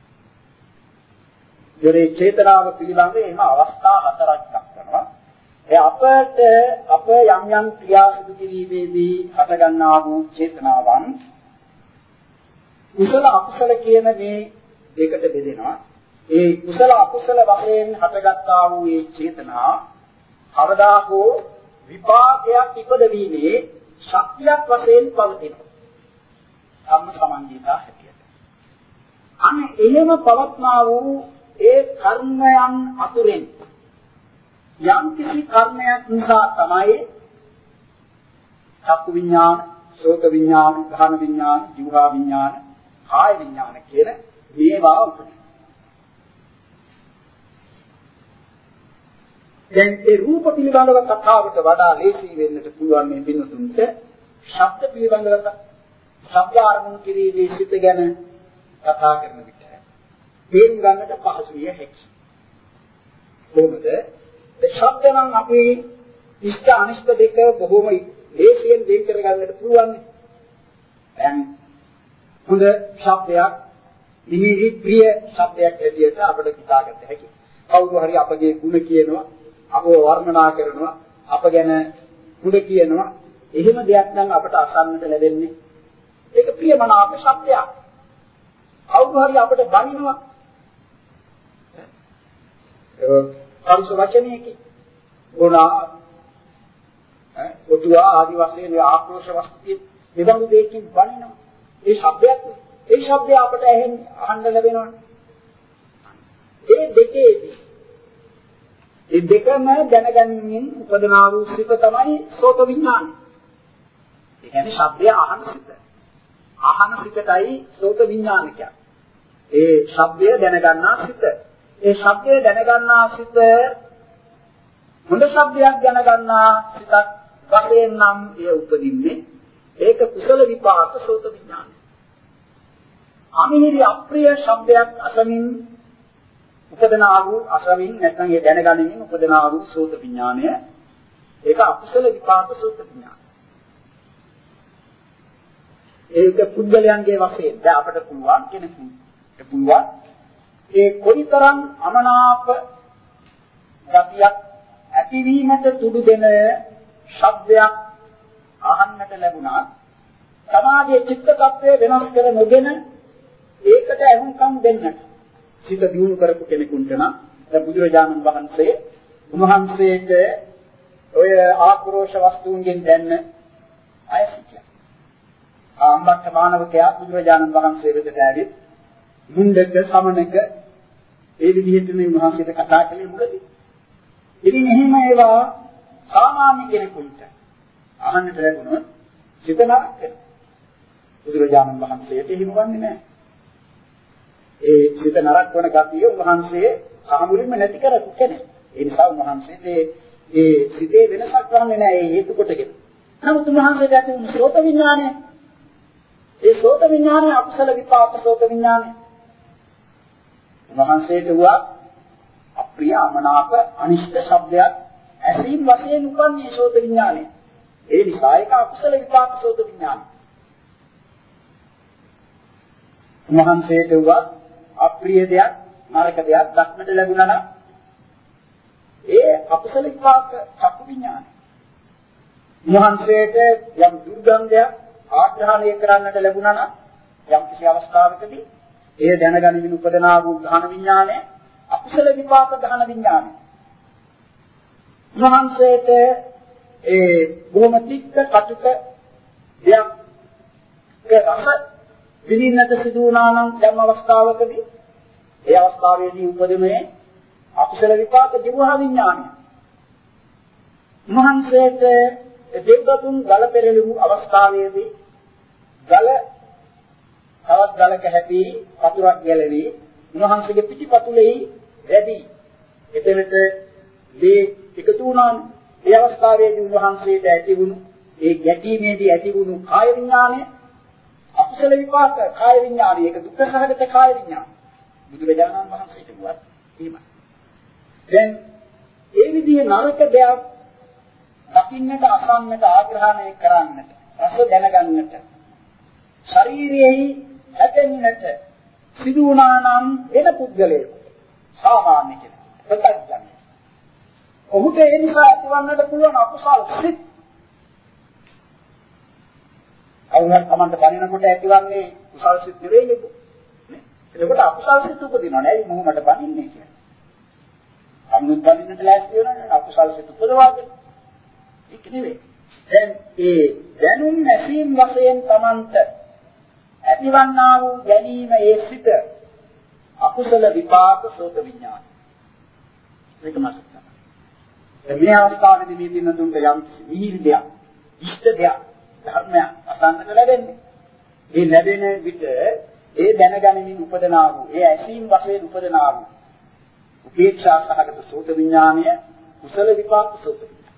යොරේ චේතනාව පිළිබඳ එම අවස්ථා හතරක් දක්වනවා. ඒ අපට අප යම් යම් ක්‍රියා සිදු කිරීමේදී හට ගන්නා වූ චේතනාවන් කුසල අකුසල කියන මේ දෙකට බෙදෙනවා. ඒ කුසල අකුසල වශයෙන් හටගත්තා වූ මේ චේතනා කවදා හෝ විපාකයක් ඉපදවීමේ ශක්තියක් වශයෙන් පවතිනවා. කම්ම සමන්විතා හැටියට. අනේ එහෙම පවත්නා වූ ඒ කර්මයන් අතුරෙන් යම් කිසි කර්මයක් නිසා තමයි චක්කු විඥාන, සෝත විඥාන, ධාන විඥාන, ජීවා විඥාන, කාය විඥාන කියන මේවා උපදින. දැන් ඒ රූප පිළිබඳව කතාවට වඩා ලේසි වෙන්නට පුළුවන් මේ පින්තුන්ට ශබ්ද පිළිබඳව ශබ්ද ආරම්භ කිරීමේ සිත ගැන කතා කරන විට තේරුම් ගන්නට පහසු විය හැකියි. කොහොමද? ඒ ශබ්ද නම් අපි ඉෂ්ට අනිෂ්ට දෙක බොහොම ලේසියෙන් දෙක කරගන්නට පුළුවන්. දැන් හොඳ ශබ්දයක්, මිහිරි ප්‍රිය ශබ්දයක් හැටියට අපිට හිතාගන්න හැකියි. කවුරු හරි අපගේ ගුණ කියනවා, අපව වර්ණනා කරනවා, අප ගැන ගුණ කියනවා. එහෙම දෙයක් නම් අපට අසන්නට ලැබෙන්නේ ඒක ප්‍රියමනාප ශබ්දයක්. කවුරු හරි අපට බනිනවා පරුස වචනයකින් ගුණා ඈ ඔතුවා ආදි වශයෙන් ආක්‍රෝෂ වස්තුවේ මෙබඳු දෙයකින් බනිනවා. ඒ ශබ්දයක් ඒ ශබ්දය අපට ඇහෙන් අහන්න ලැබෙනවනේ. ඒ දෙකේදී ඒ දෙකම දැනගැනීමෙන් උපදනා වූ සිත තමයි සෝත විඥානය. ඒ කියන්නේ ශබ්දය අහන සිත. අහන සිතයි සෝත විඥාන කියන්නේ. ඒ ශබ්දය දැනගන්නා සිත. ඒ ශබ්දය දැනගන්නා සිත හොඳ ශබ්දයක් දැනගන්නා සිතක් වශයෙන් නම් එය උපදින්නේ. ඒක කුසල විපාක සෝත විඥානය. අමිහිරි අප්‍රිය ශබ්දයක් අසමින් උපදනා වූ අසමින් නැත්නම් ඒ දැනගැනීමෙන් උපදනා වූ සෝත විඥානය ඒක අකුසල විපාක සෝත විඥානය. ඒක පුද්ගලයන්ගේ වශයෙන් දැන් අපට පුළුවන් කෙනෙකුට පුළුවන් ඒ කොයිතරම් අමනාප ගතියක් ඇතිවීමට තුඩු දෙන ශබ්දයක් අහන්නට ලැබුණා සමාධියේ චිත්ත tattve වෙනස් කර නොගෙන ඒකට අහුම්කම් දෙන්නට සිත දියුණු කරපු කෙනෙකුට නම් දැන් බුදුරජාණන් වහන්සේ උන්වහන්සේට ඔය ආක්‍රෝෂ වස්තුන්ගෙන් දැන්න අය සිටියා. ආම්බක්ක මානවකයා බුදුරජාණන් වහන්සේ වෙතට ඇවිත් මුණ්ඩක සමනක ඒ විදිහට මේ උන්වහන්සේට කතා කළේ මුලදී. ඉතින් එහෙම ඒවා සාමාන්‍ය කෙනෙකුට අහන්නට ලැබුණොත් සිත නරක වෙනවා. බුදුරජාණන් වහන්සේට එහෙම වන්නේ නැහැ. ඒ සිත නරක වන ගතිය උන්වහන්සේ සාමුලින්ම නැති කරපු කෙනෙක්. ඒ නිසා උන්වහන්සේට ඒ සිතේ වෙනසක් වන්නේ නැහැ ඒ හේතු කොටගෙන. නමුත් උන්වහන්සේට ඇති වුණු සෝත විඥානය ඒ සෝත විඥානය අකුසල විපාක සෝත විඥානය. උන්වහන්සේට වුණා අප්‍රිය අමනාප අනිෂ්ට ශබ්දයක් ඇසීම් වශයෙන් උපන්නේ සෝත විඥානය. ඒ නිසා ඒක අකුසල විපාක සෝත විඥානය. උන්වහන්සේට වුණා අප්‍රිය දෙයක් නරක දෙයක් දක්නට ලැබුණා නම් ඒ අකුසල විපාක චක්කු විඥානය. උන්වහන්සේට යම් දුර්ගන්ධයක් ආග්‍රහණය කරන්නට ලැබුණා නම් යම් කිසි අවස්ථාවකදී ඒ දැනගැනීමෙන් උපදනා වූ ධාන විඥානය අකුසල විපාක ධාන විඥානය. උන්වහන්සේට ඒ බොහොම තික්ක කටුක දෙයක් රස විඳින්නට සිදු වුණා නම් යම් අවස්ථාවකදී ඒ අවස්ථාවේදී උපදිනේ අකුසල විපාක ජීවහා විඥානය. උන්වහන්සේට දෙව්දතුන් ගල පෙරළු අවස්ථාවේදී ගල තවත් ගලක හැපී වතුරක් ගැලවි උන්වහන්සේගේ පිටිපතුලේ වැඩි එතනට මේ එකතු වුණානේ. ඒ අවස්ථාවේදී උන්වහන්සේට ඇතිවුණු ඒ ගැටීමේදී ඇතිවුණු කාය විඥානය අකුසල විපාක කාය විඥානය ඒක දුක්ඛ සහගත කාය විඥානය. බුදුරජාණන් වහන්සේට වුවත් එහෙමයි. දැන් ඒ විදිහේ නරක දෙයක් දකින්නට අසන්නට ආග්‍රහණය කරන්නට රස දැනගන්නට ශරීරයේ හැදෙන්නට සිදු වුණා නම් වෙන පුද්ගලයෙකු සාමාන්‍ය කෙනෙක් ප්‍රත්‍යක්ෂ. ඔහුට ඒ නිසා ඇතිවන්නට පුළුවන් අකුසල් සිත්. අවුරුද්දක් Tamanට බණිනකොට ඇතිවන්නේ කුසල් සිත් නෙවෙයි නේද? එතකොට අකුසල් සිත් උපදිනවා නේද? මොහොමඩ බණින්නේ කියන්නේ. අනුත් බණින්නට ලෑස්ති වෙනවනේ අකුසල් සිත් උපදවාගෙන. ඒක නෙවෙයි. දැන් ඒ දැනුම් නැසීම් වශයෙන් Tamanට ඇතිවන්නා වූ ගැනීම ඒ සිත අකුසල විපාක සෝත විඥාන. මේක මතක තබන්න. මේ අවස්ථාවේදී මේ පින්නතුන්ට යම් කිසි මිහිරි දෙයක්, ඉෂ්ට දෙයක්, ධර්මයක් අසන්නට ලැබෙන්නේ. ඒ ලැබෙන විට ඒ දැනගැනීමෙන් උපදනා වූ, ඒ ඇසීම් වශයෙන් උපදනා වූ උපේක්ෂා සහගත සෝත විඥානය කුසල විපාක සෝත විඥාන.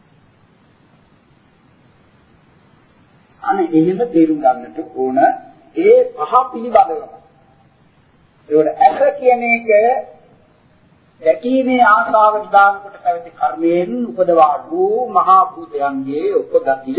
අනේ එහෙම තේරුම් ගන්නට ඕන ඒ පහ පිළිබඳව. ඒවල ඇස කියන එක දැකීමේ ආශාව නිදාන කොට පැවති කර්මයෙන් උපදවා වූ මහා භූතයන්ගේ උපගතිය.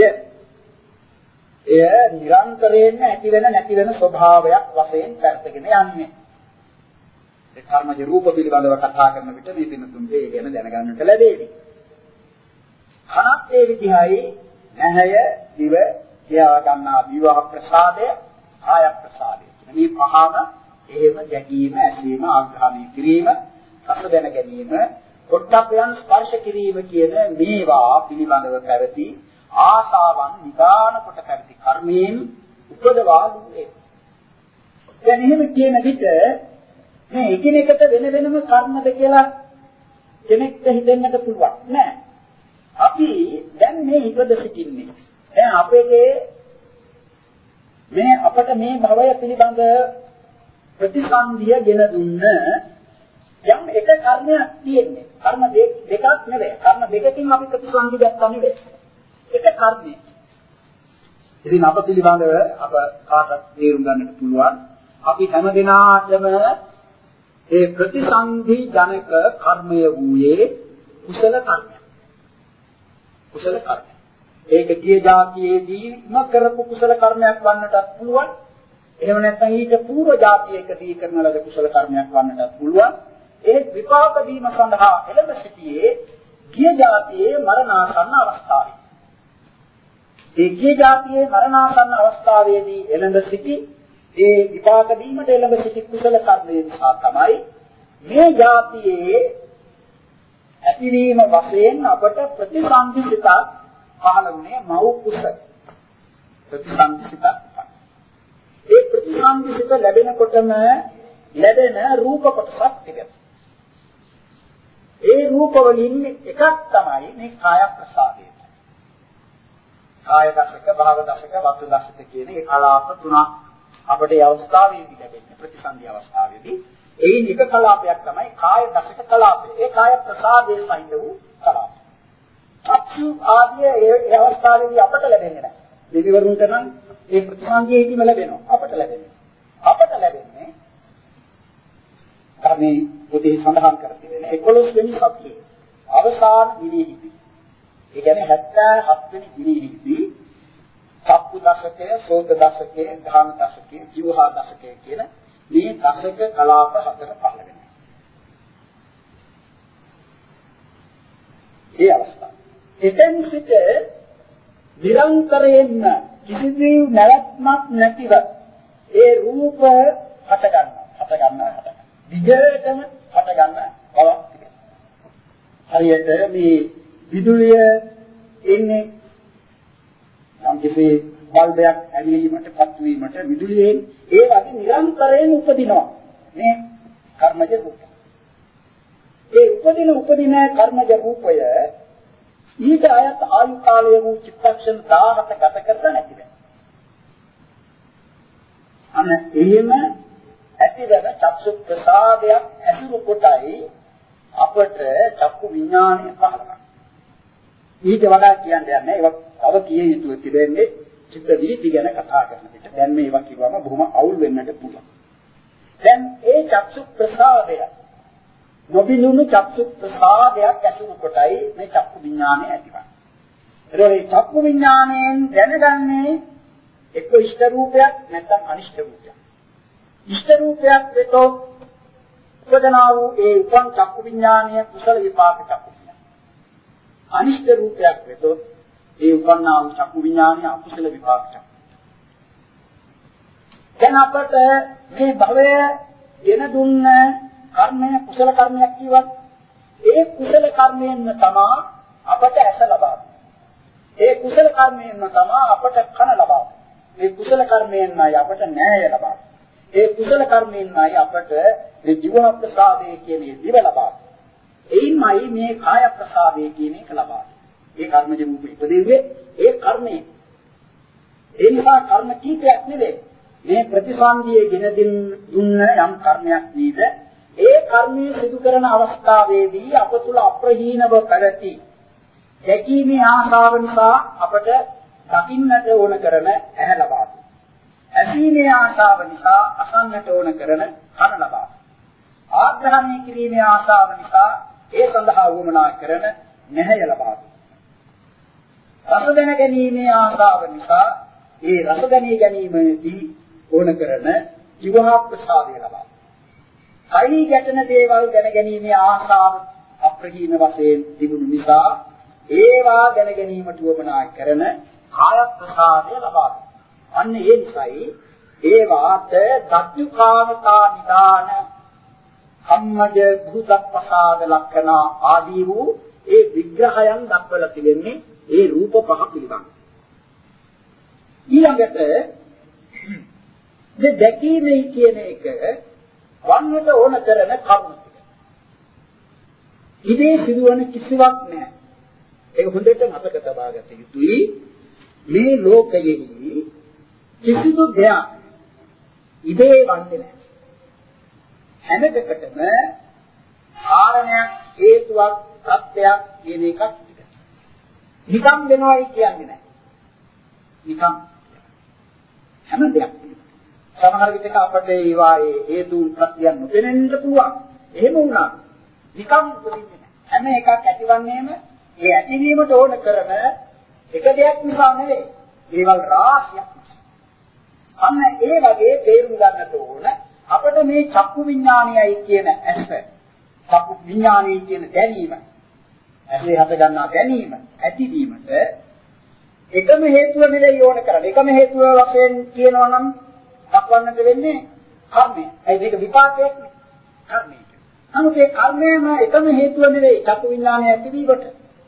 එය නිරන්තරයෙන්ම ඇති වෙන නැති වෙන ස්වභාවයක් වශයෙන් පැවතගෙන යන්නේ. ඒ කර්මජ රූප පිළිබඳව කතා කරන විට මේ පින්තුන්ට ඒ ගැන දැනගන්නට ලැබෙන්නේ. කනත් ඒ විදිහයි නැහැය දිව එයා ගන්නා විවාහ ප්‍රසාදය කාය ප්‍රසාදය. මේ පහම එහෙම දැකීම, ඇසීම, ආග්‍රහණය කිරීම, රස දැන ගැනීම, පොට්ටපයන් ස්පර්ශ කිරීම කියන මේවා පිළිබඳව පැවති ආසාවන් නිදාන කොට පැවති කර්මයෙන් උපදවා දුන්නේ. දැන් එහෙම කියන විට මේ එකිනෙකට වෙන වෙනම කර්මද කියලා කෙනෙක්ට හිතෙන්නට පුළුවන් නෑ. අපි දැන් මේ ඉවද සිටින්නේ. දැන් අපේ මේ අපට මේ භවය පිළිබඳ ප්‍රතිසන්දිය ගෙන දුන්න යම් එක කර්මයක් තියෙන්නේ. කර්ම දෙකක් නෙවෙයි. කර්ම දෙකකින් අපි ප්‍රතිසන්දි ගත්තා නෙවෙයි. එක කර්මයක්. ඉතින් අප පිළිබඳව අප කාටත් තේරුම් ගන්නට පුළුවන්. අපි හැම දිනාටම ඒ ප්‍රතිසන්දි ජනක කර්මය වූයේ කුසල කර්මයක්. කුසල කර්මයක්. ඒක ගිය જાතියේදීම කරපු කුසල කර්මයක් වන්නටත් පුළුවන්. එහෙම නැත්නම් ඊට పూర్ව જાතියකදී කරන ලද කුසල කර්මයක් වන්නටත් පුළුවන්. ඒ විපාක දීම සඳහා එළඹ සිටියේ ගිය જાතියේ මරණාසන්න අවස්ථාවේ. ඒ ගිය જાතියේ මරණාසන්න අවස්ථාවේදී එළඹ සිටි ඒ විපාක දීමට එළඹ සිටි කුසල කර්මය නිසා තමයි මේ જાතියේ ඇතිවීම වශයෙන් අපට ප්‍රතිසන්දිසිත පහළ වුණේ මව් කුස ප්‍රතිසන්දිසිත. ඒ ප්‍රතිසන්දිසිත ලැබෙනකොටම ලැබෙන රූප කොටසක් තිබෙනවා. ඒ රූප වලින් එකක් තමයි මේ කාය ප්‍රසාදය. කාය දශක, භාව දශක, වස්තු දශක කියන මේ කලාප තුනක් අපට ඒ අවස්ථාවේදී ලැබෙන්නේ ප්‍රතිසන්දි අවස්ථාවේදී. එයින් එක කලාපයක් තමයි කාය දශක කලාපය. ඒ කාය ප්‍රසාදයේ සහිත වූ කලාපය. අක්ෂු ආදී ඒ අවස්ථාවේදී අපට ලැබෙන්නේ නැහැ. දෙවිවරුන්ට නම් ඒ ප්‍රතිසන්දියේදීම ලැබෙනවා. අපට ලැබෙන්නේ. අපට ලැබෙන්නේ මේ පොතේ සඳහන් කර තිබෙන එකොළොස් වෙනි සතියේ අවසාන දිනෙහිදී. ඒ කියන්නේ හැත්තෑ හත් වෙනි දිනෙහිදී චක්කු දශකය, සෝත දශකය, ධාන දශකය, ජීවහා දශකය කියන මේ දශක කලාප හතර පහළ වෙනවා. ඒ අවස්ථාව. එතෙන් සිට නිරන්තරයෙන්ම කිසිදු නැවැත්මක් නැතිව ඒ රූප හට ගන්නවා. හට ගන්නවා හට ගන්නවා. විජයටම හට ගන්න බවක් තිබෙනවා. හරියට මේ විදුලිය එන්නේ නම් කිසි බල්බයක් ඇවිලීමට පත් වීමට විදුලියෙන් ඒ වගේ නිරන්තරයෙන් උපදිනවා මේ කර්මජ රූපය. ඒ උපදින උපදින කර්මජ රූපය ඊට අයත් ආයු කාලය වූ චිත්තක්ෂණ දහහක ගත කරලා නැති වෙනවා. අන්න එහෙම ඇතිවන චක්සු ප්‍රසාදයක් ඇසුරු කොටයි අපට චක්කු විඥානය පහළ වෙනවා. ඊට වඩා කියන්න යන්නේ ඒක තව කිය යුතු තිබෙන්නේ චිත්ත වීති ගැන කතා කරන විට. දැන් මේවා කිව්වම බොහොම අවුල් වෙන්නට පුළුවන්. දැන් ඒ චක්සු ප්‍රසාදය නොබිලුණු චක්සු ප්‍රසාදයක් ඇසුරු කොටයි මේ චක්කු විඥානය ඇතිවන්නේ. ඒතකොට මේ චක්කු විඥාණයෙන් දැනගන්නේ එක්ක ඉෂ්ඨ රූපයක් නැත්නම් අනිෂ්ඨ රූපයක්. ඉෂ්ඨ රූපයක් වෙතොත් උපදනා වූ ඒ උපන් චක්කු විඥානය කුසල විපාක චක්කු විඥානය. අනිෂ්ඨ රූපයක් වෙතොත් ඒ උපන්නා වූ චක්කු විඥානය අකුසල විපාක චක්කු. දැන් අපට මේ භවය දෙන දුන්න කර්මය කුසල කර්මයක් කියවත් ඒ කුසල කර්මයෙන්ම තමයි අපට ඇස ලබා දෙන්නේ. ඒ කුසල කර්මයෙන්ම තමයි අපට කන ලබා දෙන්නේ. මේ කුසල කර්මයෙන්මයි අපට න්‍යාය ලබා දෙන්නේ. ඒ කුසල කර්මයෙන්මයි අපට මේ ජීව ප්‍රසාදයේ කියන දිව ලබා දෙන්නේ. එයින්මයි මේ කාය ප්‍රසාදයේ කියන එක ලබා දෙන්නේ. ඒ කර්මජ රූප ඉපදෙන්නේ ඒ කර්මයෙන්. ඒ නිසා කර්ම කීපයක් නෙවේ. මේ ප්‍රතිසන්දියේ ගෙන දුන්න යම් කර්මයක් නේද? ඒ කර්මයේ සිදු කරන අවස්ථාවේදී අප තුල අප්‍රහීනව පැවති දැකීමේ ආශාව නිසා අපට දකින්නට ඕන කරන ඇහැ ලබා දෙනවා. ඇසීමේ ආශාව නිසා අසන්නට ඕන කරන කන ලබා දෙනවා. ආග්‍රහණය කිරීමේ ආශාව නිසා ඒ සඳහා වුමනා කරන නැහැය ලබා දෙනවා. රස දැන ගැනීමේ ආශාව නිසා ඒ රස දැනී ගැනීමේදී ඕන කරන ජීවහා ප්‍රසාදය ලබා දෙනවා. කයි ගැටෙන දේවල් දැන ගැනීමේ ආශාව අප්‍රහීන වශයෙන් තිබුණු නිසා ඒවා දැන ගැනීමට වමනා කරන කාය ප්‍රසාදය ලබා දෙනවා. අන්න ඒ නිසායි ඒවාට දත්‍යකාමතා නිදාන කම්මජ භූතප්පසාද ලක්ෂණ ආදී වූ ඒ විග්‍රහයන් දක්වලා තිබෙන්නේ ඒ රූප පහ පිළිබඳ. ඊළඟට මේ දැකීමේ කියන එක වන්නට ඕන කරන කර්ම ටික. ඉබේ සිදුවන කිසිවක් නැහැ. ඒක හොඳට මතක තබා ගත යුතුයි. මේ ලෝකයෙහි කිසිදු දෙයක් ඉබේ වන්නේ නැහැ. හැම එකකටම කාරණයක්, හේතුවක්, ප්‍රත්‍යක් කියන එකක් තිබෙනවා. නිකම් වෙනවයි කියන්නේ නැහැ. නිකම් හැම දෙයක් තිබෙනවා. සමහර විටක අපට ඒවා ඒ හේතුන් ප්‍රත්‍යයන් නොපෙනෙන්න පුළුවන්. එහෙම වුණා. නිකම් උපදින්නේ නැහැ. හැම එකක් ඇතිවන්නේම ඒ ඇතිවීමට ඕන කරන එක දෙයක් නිසා නෙවෙයි. ඒවල් රාශියක් නිසා. අන්න ඒ වගේ තේරුම් ගන්නට ඕන අපිට මේ චක්කු විඥානයයි කියන ඇස, චක්කු විඥානයයි කියන දැනීම, ඇසේ හට ගන්නා දැනීම ඇතිවීමට එකම හේතුව නෙවෙයි ඕන කරන්නේ. එකම හේතුව වශයෙන් කියනවා නම් දක්වන්නට වෙන්නේ කර්මය. ඒ මේක විපාකයක් නේ. කර්මය. නමුත් ඒ කර්මයම එකම හේතුව නෙවෙයි චක්කු විඥානය ඇතිවීමට.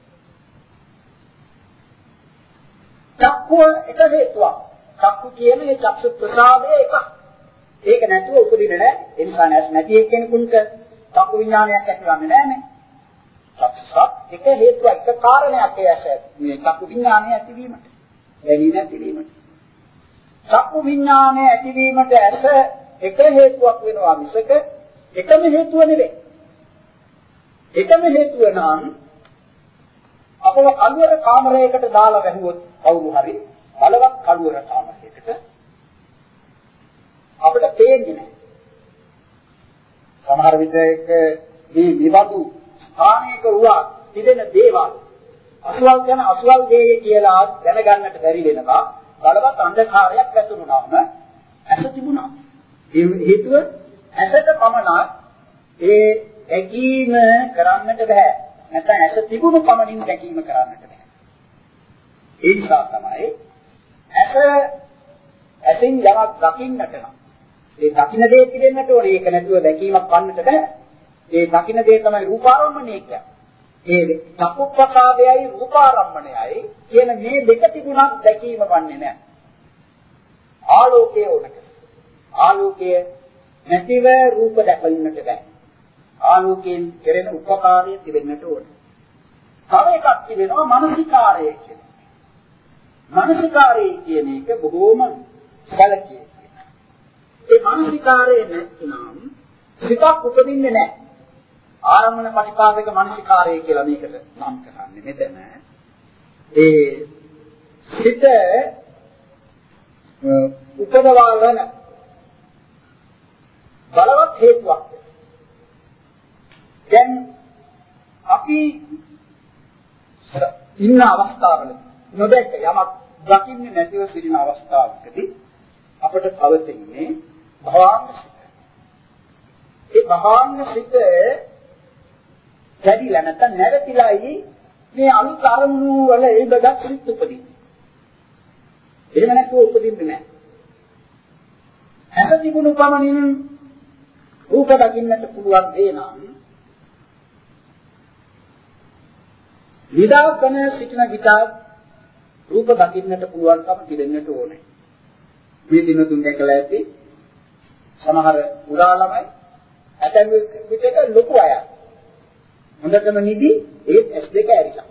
චක්කුව එක හේතුවක්. චක්කු කියන මේ චක්ෂු ප්‍රසාදය එකක්. ඒක නැතුව උපදින්නේ නැහැ. ඒ නිසා නැති එක්කෙනෙකුට චක්කු විඥානයක් ඇතිවන්නේ නැහැ නේ. චක්ෂුසත් එක හේතුවක් එක කාරණයක් ඒ මේ චක්කු විඥානය ඇතිවීමට. දැනීම ඇතිවීමට. චක්කු විඥානය ඇතිවීමට ඇස එක හේතුවක් වෙනවා මිසක එකම හේතුව නෙවෙයි. එකම හේතුව නම් අපව කළුවර කාමරයකට දාලා වැහුවොත් කවුරු හරි බලවත් කළුවර කාමරයකට අපිට පේන්නේ නැහැ. සමහර විට ඒක මේ විවදු ස්ථානයක වුණා තිබෙන දේවල් අසුවල් යන අසුවල් දේය කියලා දැනගන්නට බැරි වෙනවා. බලවත් අන්ධකාරයක් ඇතුළුනාම ඇස තිබුණා. ඒ හේතුව ඇසට පමණක් ඒ දැකීම කරන්නට බෑ. නැත්නම් ඇස තිබුණු පමණින් දැකීම කරන්නට බෑ. ඒ නිසා තමයි ඇස ඇසින් යමක් දකින්නට නම් ඒ දකින්න දේ පිළිෙන්නට ඕනේ. ඒක නැතුව දැකීමක් වන්නට බෑ. ඒ දකින්න දේ තමයි රූපාරම්මණය කියන්නේ. ඒ චක්කුප්පසාදයයි රූපාරම්මණයයි කියන මේ දෙක තිබුණත් දැකීම වන්නේ නැහැ. ආලෝකය ඕනක. ආලෝකය නැතිව රූප දැකන්නට බෑ. ආලෝකයෙන් කෙරෙන උපකාරය තිබෙන්නට ඕනේ. තව එකක් තිබෙනවා මානසිකාරය කියන්නේ. මානසිකාරය කියන එක බොහෝම සැලකිය. ඒ මානසිකාරය නැත්නම් සිතක් උපදින්නේ නැහැ. ආරම්මන පරිපාදක මානසිකාරය කියලා මේකට නම් කරන්නේ මෙතන. ඒ සිත උපදවාගෙන බලවත් හේතුවක්. දැන් අපි ඉන්න අවස්ථාවල නොදැක්ක යමක් දකින්නේ නැතිව සිටින අවස්ථාවකදී අපට පවතින්නේ භවංග සිත. ඒ භවංග සිත කැඩිලා නැත්නම් නැවතිලායි මේ අලුත් අරමුණු වල ඒබදක් සිත් උපදින්නේ. එහෙම නැතුව උපදින්නේ නැහැ. ඇස තිබුණු පමණින් රූප දකින්නට පුළුවන් වේ නම් විදාකන සිටින විට රූප දකින්නට පුළුවන්කම තිබෙන්නට ඕනේ. මේ දින තුන් දැකලා ඇති සමහර උරා ළමයි ඇතැම් විටක ලොකු අය හොඳටම නිදි ඒත් ඇස් දෙක ඇරිලා.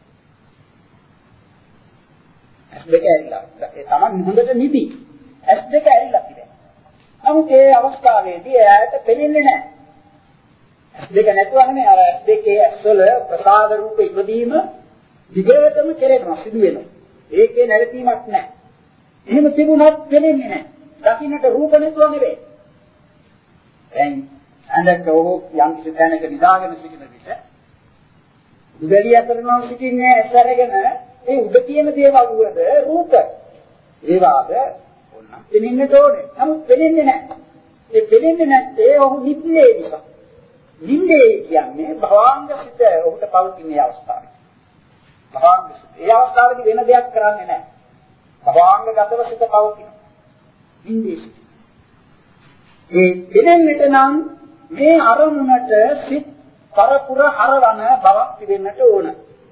ඇස් දෙක ඇරිලා. ඒ තමයි හොඳට නිදි. ඇස් දෙක ඇරිලා තිබෙනවා. නමුත් ඒ අවස්ථාවේදී එයාට පෙනෙන්නේ නැහැ. ඇස් දෙක නැතුවනේ අර ඇස් දෙකේ ඇස්වල ප්‍රසාද රූප ඉදීම දිගටම කෙරෙනවා සිදු වෙනවා. ඒකේ නැවතීමක් නැහැ. එහෙම තිබුණත් පෙනෙන්නේ නැහැ. දකින්නට රූප නැතුව නෙවෙයි. දැන් අඳක ඔහු යම් කිසි තැනක නිදාගෙන සිටින විට උදැලිය කරනවා සිටින්නේ ඇස් අරගෙන ඒ උඩ තියෙන දේවල් වල රූප ඒවාද ඕනම් පෙනෙන්නට ඕනේ. නමුත් පෙනෙන්නේ නැහැ. ඒ පෙනෙන්නේ නැත්තේ ඔහු නිද්දේ නිසා. නිද්දේ කියන්නේ භවංග සිත ඔහුට පවතින අවස්ථාවේ. භවංග සිත. ඒ අවස්ථාවේදී වෙන දෙයක් කරන්නේ නැහැ. භවංග ගතව සිත පවතින. නිද්දේ සිත. ඒ පෙනෙන්නට නම් මේ අරමුණට සිත් පරපුර හරවන බවක් තිබෙන්නට ඕන.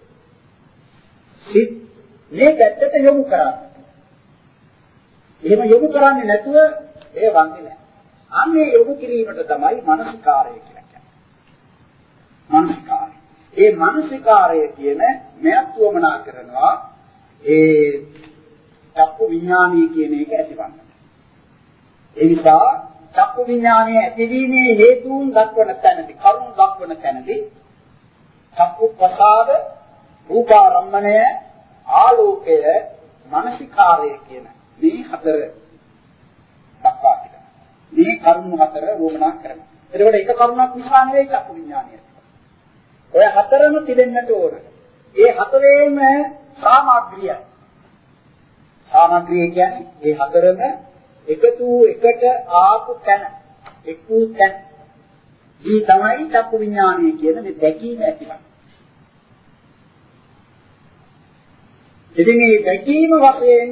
සිත් මේ පැත්තට යොමු කරන්නේ. එහෙම යොමු කරන්නේ නැතුව ඒ වන්නේ නැහැ. අන්නේ යොමු කිරීමට තමයි මානසිකාරය කියලා කියන්නේ. මානසිකාරය. ඒ මානසිකාරය කියන මෙයක් වමනා කරනවා ඒ චක්කු විඥානීය කියන එක ඇතිවන්නේ. ඒ නිසා චක්කු විඥානයේ ඇතිවීමේ හේතුන් දක්වන තැනදී කරුණු දක්වන තැනදී චක්කු ප්‍රසාද රූපාරම්මණය ආලෝකය මානසිකාරය කියන මේ හතර දක්වා තිබෙනවා. මේ කරුණු හතර වමනා කරනවා. එතකොට එක කරුණක් නිසා නෙවෙයි චක්කු විඥානය. ඔය හතරම තිබෙන්නට ඕන. ඒ හතරේම සාමග්‍රිය. සාමග්‍රිය කියන්නේ මේ හතරම එකතු එකට ආපු තැන එක්කු තැන ඊ තමයි චක්කු විඥානය කියන මේ දැකීම ඇතිවන්නේ. ඉතින් මේ දැකීම වශයෙන්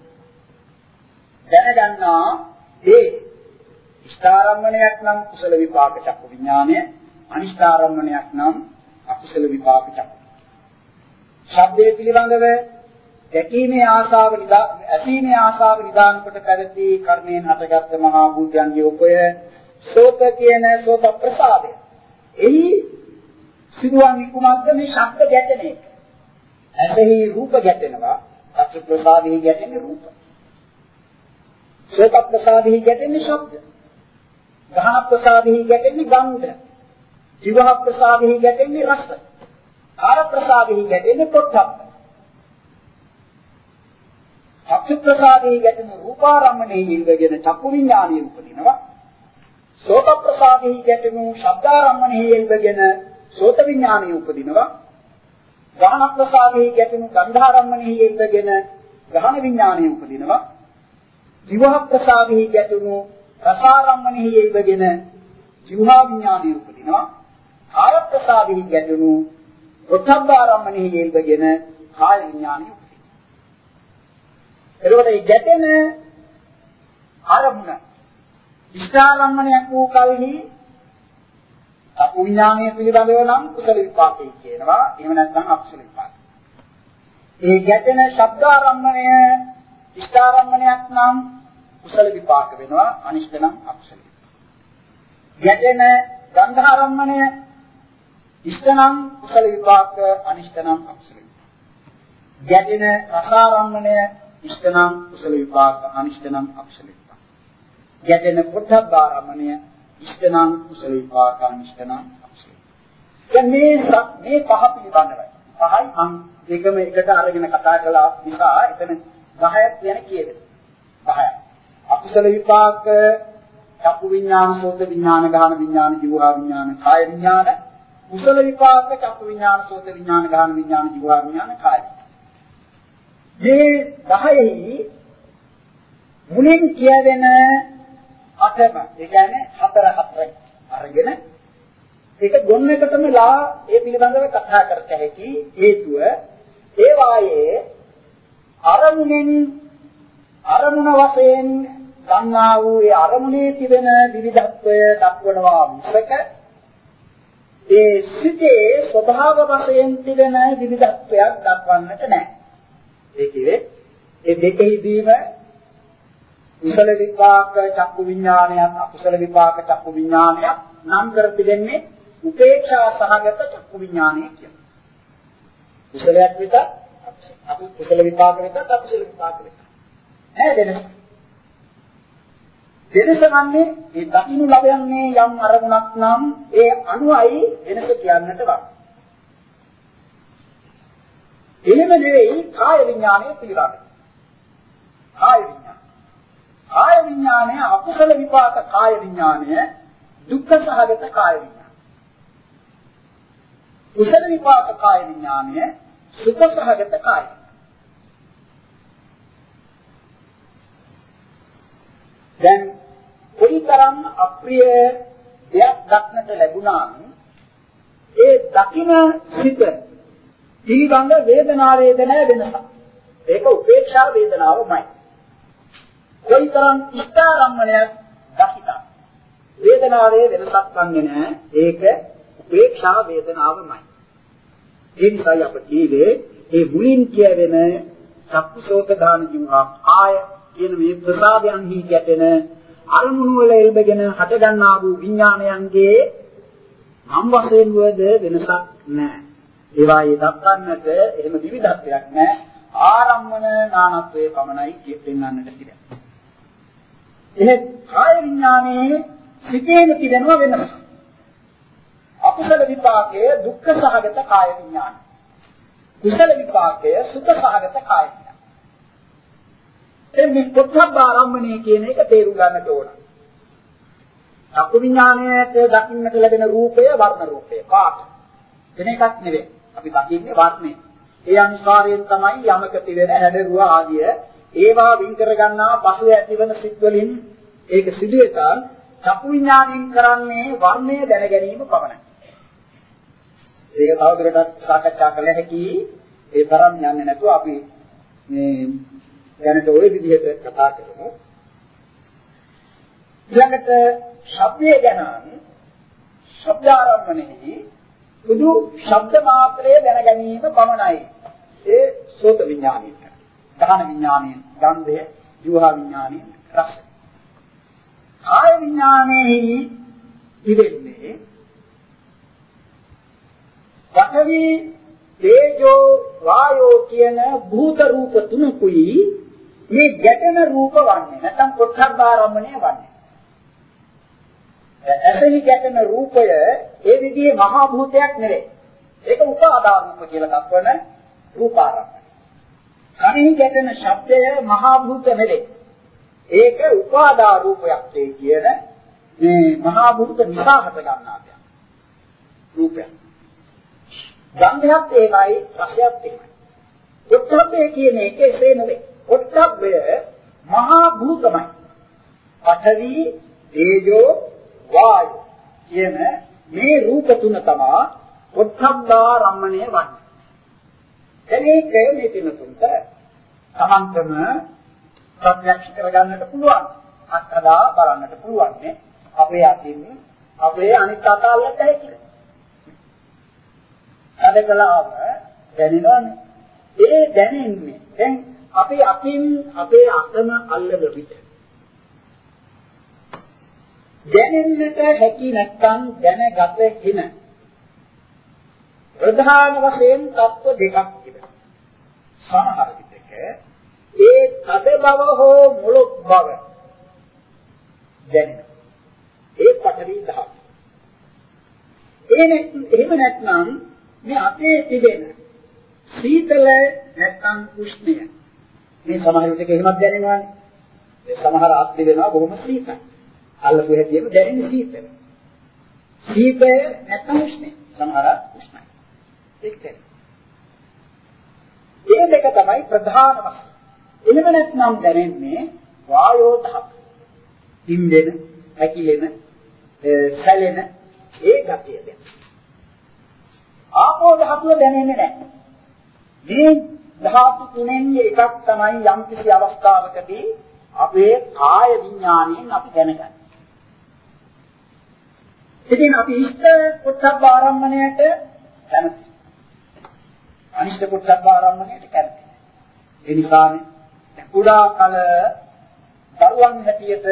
දැනගන්නා ඒ ඉෂ්ඨාරම්මණයක් නම් කුසල විපාක චක්කු විඥානය, අනිෂ්ඨාරම්මණයක් නම් අකුසල විපාක චක්කු. ශබ්දයේ පිළිබඳව දැකීමේ ආශාව නිදා ඇසීමේ ආශාව නිදාන කොට පැවති කර්මයෙන් හටගත් මහා භූතයන්ගේ උපය සෝත කියන සෝත ප්‍රසාදය. එහි සිදුවන්නේ කුමක්ද? මේ ශබ්ද ගැටෙන එක. ඇසෙහි රූප ගැටෙනවා, චක්කු ප්‍රසාදෙහි ගැටෙන්නේ රූප. සෝත ප්‍රසාදෙහි ගැටෙන්නේ ශබ්ද. ගහන ප්‍රසාදෙහි ගැටෙන්නේ ගන්ධ. ජීව ප්‍රසාදෙහි ගැටෙන්නේ රස. කාය ප්‍රසාදෙහි ගැටෙන්නේ පොට්ටබ්බ. චක්කු ප්‍රසාදෙහි ගැටෙන රූපාරම්මණයෙහි ඉඳගෙන චක්කු විඥානිය උපදිනවා. සෝත ප්‍රසාදෙහි ගැටෙන ශබ්දාරම්මණයෙහි ඉඳගෙන සෝත විඥානිය උපදිනවා. ගාහන ප්‍රසාදෙහි ගැටෙන ගන්ධාරම්මණයෙහි ඉඳගෙන ගාහන විඥානිය උපදිනවා. ජීව ප්‍රසාදෙහි ගැටෙන රසාරම්මණයෙහි ඉඳගෙන ජීවහා විඥානිය උපදිනවා. කාය ප්‍රසාදෙහි ගැටෙන පොට්ටබ්බාරම්මණයෙහි ඉඳගෙන කාය විඥානිය එතකොට මේ ගැටෙන අරමුණ ඉෂ්ඨාරම්මණයක් වූ කල්හි චක්කු විඥානය පිළිබඳව නම් කුසල විපාකයි කියනවා. එහෙම නැත්නම් අකුසල විපාක. ඒ ගැටෙන ශබ්දාරම්මණය ඉෂ්ඨාරම්මණයක් නම් කුසල විපාක වෙනවා. අනිෂ්ඨ නම් අකුසල විපාක. ගැටෙන ගන්ධාරම්මණය ඉෂ්ඨ නම් කුසල විපාක, අනිෂ්ඨ නම් අකුසල විපාක. ගැටෙන රසාරම්මණය ඉෂ්ඨනම් කුසල විපාක, අනිෂ්ඨනම් අකුසල විපාක. ගැටෙන පොට්ටබ්බාරම්මණය ඉෂ්ඨනම් කුසල විපාක, අනිෂ්ඨනම් අකුසල විපාක. දැන් මේ මේ පහ පිළිබඳවයි. පහයි මම දෙකම එකට අරගෙන කතා කළා නිසා එතන දහයක් කියන කීයද? දහයක්. අකුසල විපාක චක්කු විඥාන, සෝත විඥාන, ගාහන විඥාන, ජීවහා විඥාන, කාය විඥාන. කුසල විපාක චක්කු විඥාන, සෝත විඥාන, ගාහන විඥාන, ජීවහා විඥාන, කාය. මේ දහයෙහි මුලින් කියවෙන අටම, ඒ කියන්නේ හතර හතර අරගෙන ඒක ගොන්නකටම ලා ඒ පිළිබඳව කතා කරත හැකි හේතුව ඒ වායේ අරමුණෙන් අරමුණ වශයෙන් ගන්නා වූ ඒ අරමුණේ තිබෙන විවිධත්වය දක්වනවා මිසක ඒ සිතේ ස්වභාව වශයෙන් තිබෙන විවිධත්වයක් දක්වන්නට නැහැ. ඒ කියේ ඒ දෙකෙහිදීම කුසල විපාක චක්කු විඥානයත් අකුසල විපාක චක්කු විඥානයත් නම් කර තිබෙන්නේ උපේක්ෂා සහගත චක්කු විඥානය කියලා. කුසලයක් විතර අපි කුසල විපාක විතර අකුසල විපාක විතර. ඈ වෙනස. වෙනසන්නේ ඒ දකින්න ලබන්නේ යම් අරමුණක් නම් ඒ අනුයි වෙනස කියන්නට වක්. එහෙම නෙවෙයි කාය විඥානය පිළිබඳ. කාය විඥාන. කාය විඥානය අකුසල විපාක කාය විඥානය දුක්ඛ සහගත කාය විඥානය. කුසල විපාක කාය විඥානය සුඛ සහගත කාය. දැන් කොයිතරම් අප්‍රිය දෙයක් දක්නට ලැබුණා ඒ දකින සිත පිළිබඳ වේදනා වේදනා වෙනසක්. ඒක උපේක්ෂා වේදනාවමයි. කොයිතරම් ඉෂ්ඨාරම්මණයක් දකිතා වේදනාවේ වෙනසක් වන්නේ නැහැ. ඒක උපේක්ෂා වේදනාවමයි. ඒ නිසායි අප කීවේ ඒ මුලින් කියවෙන චක්කුසෝත දාන ජීවා ආය කියන මේ ප්‍රසාදයන්හි ගැටෙන අරමුණු වල එල්බගෙන හට ගන්නා වූ විඥානයන්ගේ නම් වශයෙන් වද වෙනසක් නැහැ. ඒවායේ දක්වන්නට එහෙම විවිධත්වයක් නැහැ. ආරම්මන නානත්වයේ පමණයි කියපෙන්නන්නට පිළිගන්න. එහෙත් කාය විඥානයේ සිටේන තිබෙන වෙනස. අකුසල විපාකයේ දුක්ඛ සහගත කාය විඥාන. කුසල විපාකයේ සුඛ සහගත කාය විඥාන. එන්නේ පොත්පත් ආරම්මණය කියන එක තේරුම් ගන්නට ඕන. චක්කු විඥානයට දකින්නට ලැබෙන රූපය වර්ණ රූපය පාට. වෙන එකක් නෙවෙයි. අපි දකින්නේ වර්ණය. ඒ අනුසාරයෙන් තමයි යමක තිබෙන හැඩරුව ආදිය ඒවා වින් කර ගන්නා පසු ඇතිවන සිත් වලින් ඒක සිදුවෙතන් චක්කු විඥාණයෙන් කරන්නේ වර්ණය දැන ගැනීම පමණයි. ඒක තවදුරටත් සාකච්ඡා කළ හැකි. ඒ තරම් යන්නේ නැතුව අපි මේ දැනට ওই විදිහට කතා කරමු. ඊළඟට ශබ්දය ගැන ශබ්දාරම්මණයෙහි බුදු ශබ්ද මාත්‍රය දැන ගැනීම පමණයි. ඒ සෝත විඥානයෙන්, ගාහන විඥානයෙන්, ගන්ධය, ජීවහා විඥානයෙන්, රස. කාය විඥානයෙහි ඉදෙන්නේ පඨවි, තේජෝ, වායෝ කියන භූත රූප තුනකුයි මේ ගැටෙන රූප වන්නේ. නැත්නම් පොට්ටබ්බාරම්මණය වන්නේ. ඇසෙහි ගැටෙන රූපය ඒ විදිහේ මහා භූතයක් නෙවෙයි. ඒක උපාදාන රූප කියලා දක්වන රූපාරම්මණය. කනෙහි ගැටෙන ශබ්දය මහා භූත නෙවෙයි. ඒක උපාදාන රූපයක් තේ කියන මේ මහා භූත නිසා හට ගන්නා දෙයක්. රූපයක්. ගන්ධයත් ඒකයි, රසයත් ඒකයි. පොට්ටබ්බය කියන එක එසේ නෙවෙයි. පොට්ටබ්බය මහා භූතමයි. පඨවි, තේජෝ, වායෝ කියන මේ රූප තුන තමයි පොට්ටබ්බාරම්මණය වන්නේ. එනේක මේ තුන තුනට සමන්තම ප්‍රත්‍යක්ෂ කරගන්නට පුළුවන්. අත්දා බලන්නට පුළුවන් නේ. අපේ අතින් අපේ අනිත් අතල්ලට හැකියි. අදකලාව දැනෙනවනේ. ඒ දැනෙන්නේ දැන් අපේ අතින් අපේ අතම අල්ලන විට දැනෙන්නට හැකි නැත්නම් දැනගත හින ප්‍රධාන වශයෙන් තත්ත්ව දෙකක් තිබෙනවා. සමහර විටක ඒ තද බව හෝ මුලක් බව දැනෙනවා. ඒ පඨවි ධාතු. ඒ එහෙම නැත්නම් මේ අතේ තිබෙන සීතල නැත්නම් උෂ්ණය. මේ සමහර විටක එහෙමත් දැනෙනවානේ. ඒ සමහර අත් තිබෙනවා බොහොම සීතල. අල්ලපු හැටියෙම දැනෙන සීතල. සීතල නැත්නම් උෂ්ණය. සමහර උෂ්ණයි. ඒක තමයි. මේ දෙක තමයි ප්‍රධාන වශයෙන්. එහෙම නැත්නම් දැනෙන්නේ වායෝ ධාතු. ඉන්දෙන, ඇකිලෙන, සැලෙන ඒ ගතිය දැන. ආපෝ ධාතුව දැනෙන්නේ නැහැ. මේ ධාතු තුනෙන් එකක් තමයි යම් කිසි අවස්ථාවකදී අපේ කාය විඥාණයෙන් අපි දැනගන්නේ. ඉතින් අපි ඉෂ්ඨ පොට්ටබ්බ ආරම්මණයට කැමති. අනිෂ්ඨ පොට්ටබ්බ ආරම්මණයට කැමති. ඒ නිසානේ කුඩා කල දරුවන් හැටියට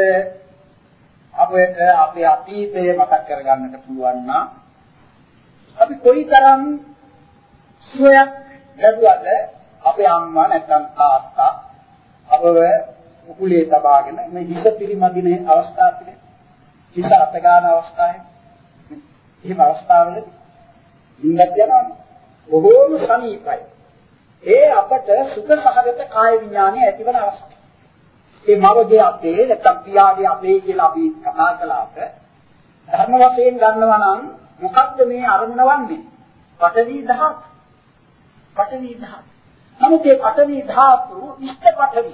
අපට අපේ අතීතය මතක් කරගන්නට පුළුවන් නම් අපි කොයිතරම් සුවයක් ලැබුවද අපේ අම්මා නැත්නම් තාත්තා අපව උකුලේ තබාගෙන මේ හිස පිරිමදින අවස්ථාවේ හිස අත ගන්න අවස්ථාවේ එහෙම අවස්ථාවල ඉන්නත් යනවා බොහෝම සමීපයි. ඒ අපට සුඛ සහගත කාය විඥානය ඇතිවන අවස්ථාව. ඒ මවගේ අපේ නැත්නම් පියාගේ අපේ කියලා අපි කතා කළාට ධර්ම වශයෙන් ගන්නවා නම් මොකක්ද මේ අරමුණ වන්නේ? පඨවි ධාතු. පඨවි ධාතු. නමුත් මේ පඨවි ධාතු ඉෂ්ඨ පඨවි.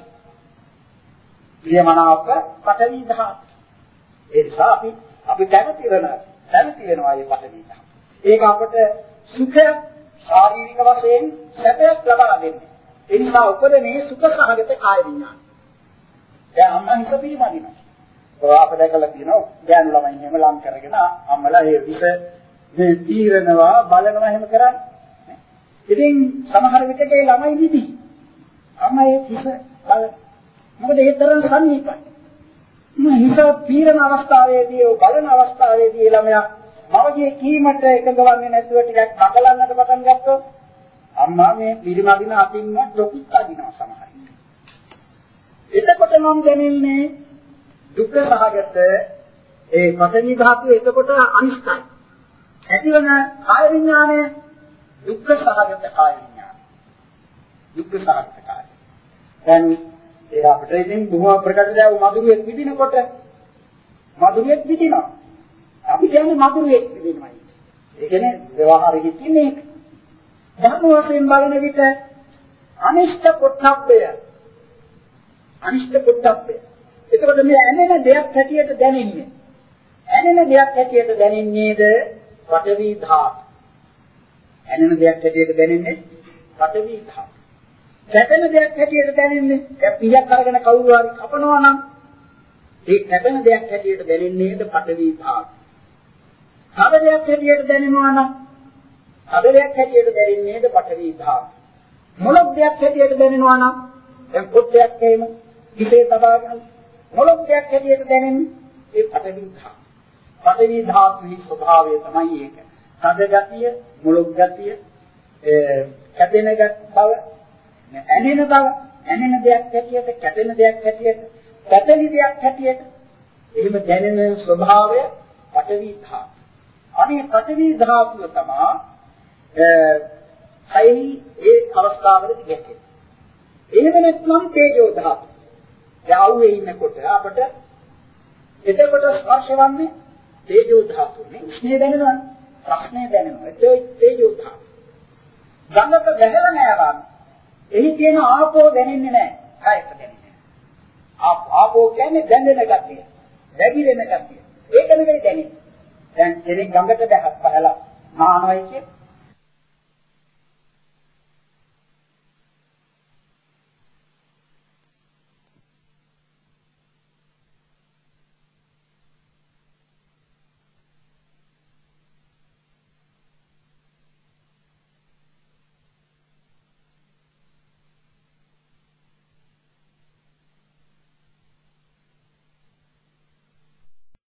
ප්‍රියමනාප පඨවි ධාතු. ඒ නිසා අපි අපි කැමති වෙන කැමති වෙනවා මේ පඨවි ධාතු. ඒක අපට සුඛ ශාරීරික වශයෙන් සැපයක් ලබා දෙන්නේ. ඒ නිසා උපදනේ සුඛ සහගත කාය විඥාන. දැන් අම්මා හිත පිළිමදිනවා. ඔය අප දැකලා තියෙනවා ගෑනු ළමයි එහෙම ලම් කරගෙන අම්මලා ඒ විස මේ තීරනවා බලනවා එහෙම කරන්නේ. ඉතින් සමහර විටක ඒ ළමයි නිදි. අම්මා ඒ හිස බල මොකද ඒ තරම් සමීපයි. මේ හිස පීරන අවස්ථාවේදී ඔය බලන අවස්ථාවේදී ළමයා මවගේ කීමට එකඟවන්නේ නැතුව ටිකක් බකලන්නට පටන් ගත්තොත් අම්මා මේ පිරිමදින අතින්ම ලොකුත් අදිනවා සමහර විට. එතකොට නම් දැනෙන්නේ දුක්ඛ සහගත ඒ පඨවි ධාතුව එතකොට අනිෂ්ඨයි. ඇතිවන කාය විඥානය දුක්ඛ සහගත කාය විඥානය. දුක්ඛ සහගත කාය. දැන් ඒ අපිට ඉතින් බොහෝ ප්‍රකට දව මధుරයක් විදිනකොට මధుරයක් විදිනවා. අපි කියන්නේ මధుරයක් විදිනමයි. ඒ කියන්නේ ව්‍යවහාරෙහි තියෙන එක. ධර්ම වශයෙන් බලන විට අනිෂ්ඨ පොට්ටබ්බය අනිෂ්ඨ පොට්ටබ්බය. එතකොට මේ ඇනෙන දෙයක් හැටියට දැනෙන්නේ. ඇනෙන දෙයක් හැටියට දැනෙන්නේද පඨවි ධාතු. ඇනෙන දෙයක් හැටියට දැනෙන්නේ පඨවි ධාතු. කැපෙන දෙයක් හැටියට දැනෙන්නේ පියක් අරගෙන කවුරු හරි කපනවා නම් ඒ කැපෙන දෙයක් හැටියට දැනෙන්නේද පඨවි ධාතු. තද දෙයක් හැටියට දැනෙනවා නම් තද දෙයක් හැටියට දැනෙන්නේද පඨවි ධාතු. මොළොක් දෙයක් හැටියට දැනෙනවා නම් දැන් පොට්ටයක් එහෙම හිතේ තබාගෙන මොළොක් දෙයක් හැටියට දැනෙන්නේ ඒ පඨවි ධාතු. පඨවි ධාතුවේ ස්වභාවය තමයි ඒක. තද ගතිය, මොළොක් ගතිය, කැපෙන බව, ඇනෙන බව, ඇනෙන දෙයක් හැටියට, කැපෙන දෙයක් හැටියට, පැතලි දෙයක් හැටියට එහෙම දැනෙන ස්වභාවය පඨවි ධාතු. අනේ පඨවි ධාතුව තමයි කයෙහි ඒ අවස්ථාවලදී ගැටෙන්නේ. එහෙම නැත්නම් තේජෝ ධාතුව. යාවුවේ ඉන්නකොට අපට එතකොට ස්පර්ශ වන්නේ තේජෝ ධාතුවනේ. උෂ්ණය දැනෙනවා, ප්‍රශ්නය දැනෙනවා. ඒ තේජෝ ධාතුව. ගඟක බැහැලා නෑවම්. එහි තියෙන ආපෝ දැනෙන්නේ නෑ. කායක දැනෙන්නේ නෑ. ආපෝ කියන්නේ දැනෙන ගතිය. වැగిරෙන ගතිය. ඒක නෙවෙයි දැනෙන්නේ. දැන් කෙනෙක් ගඟට බැහැලා නානවයි කිය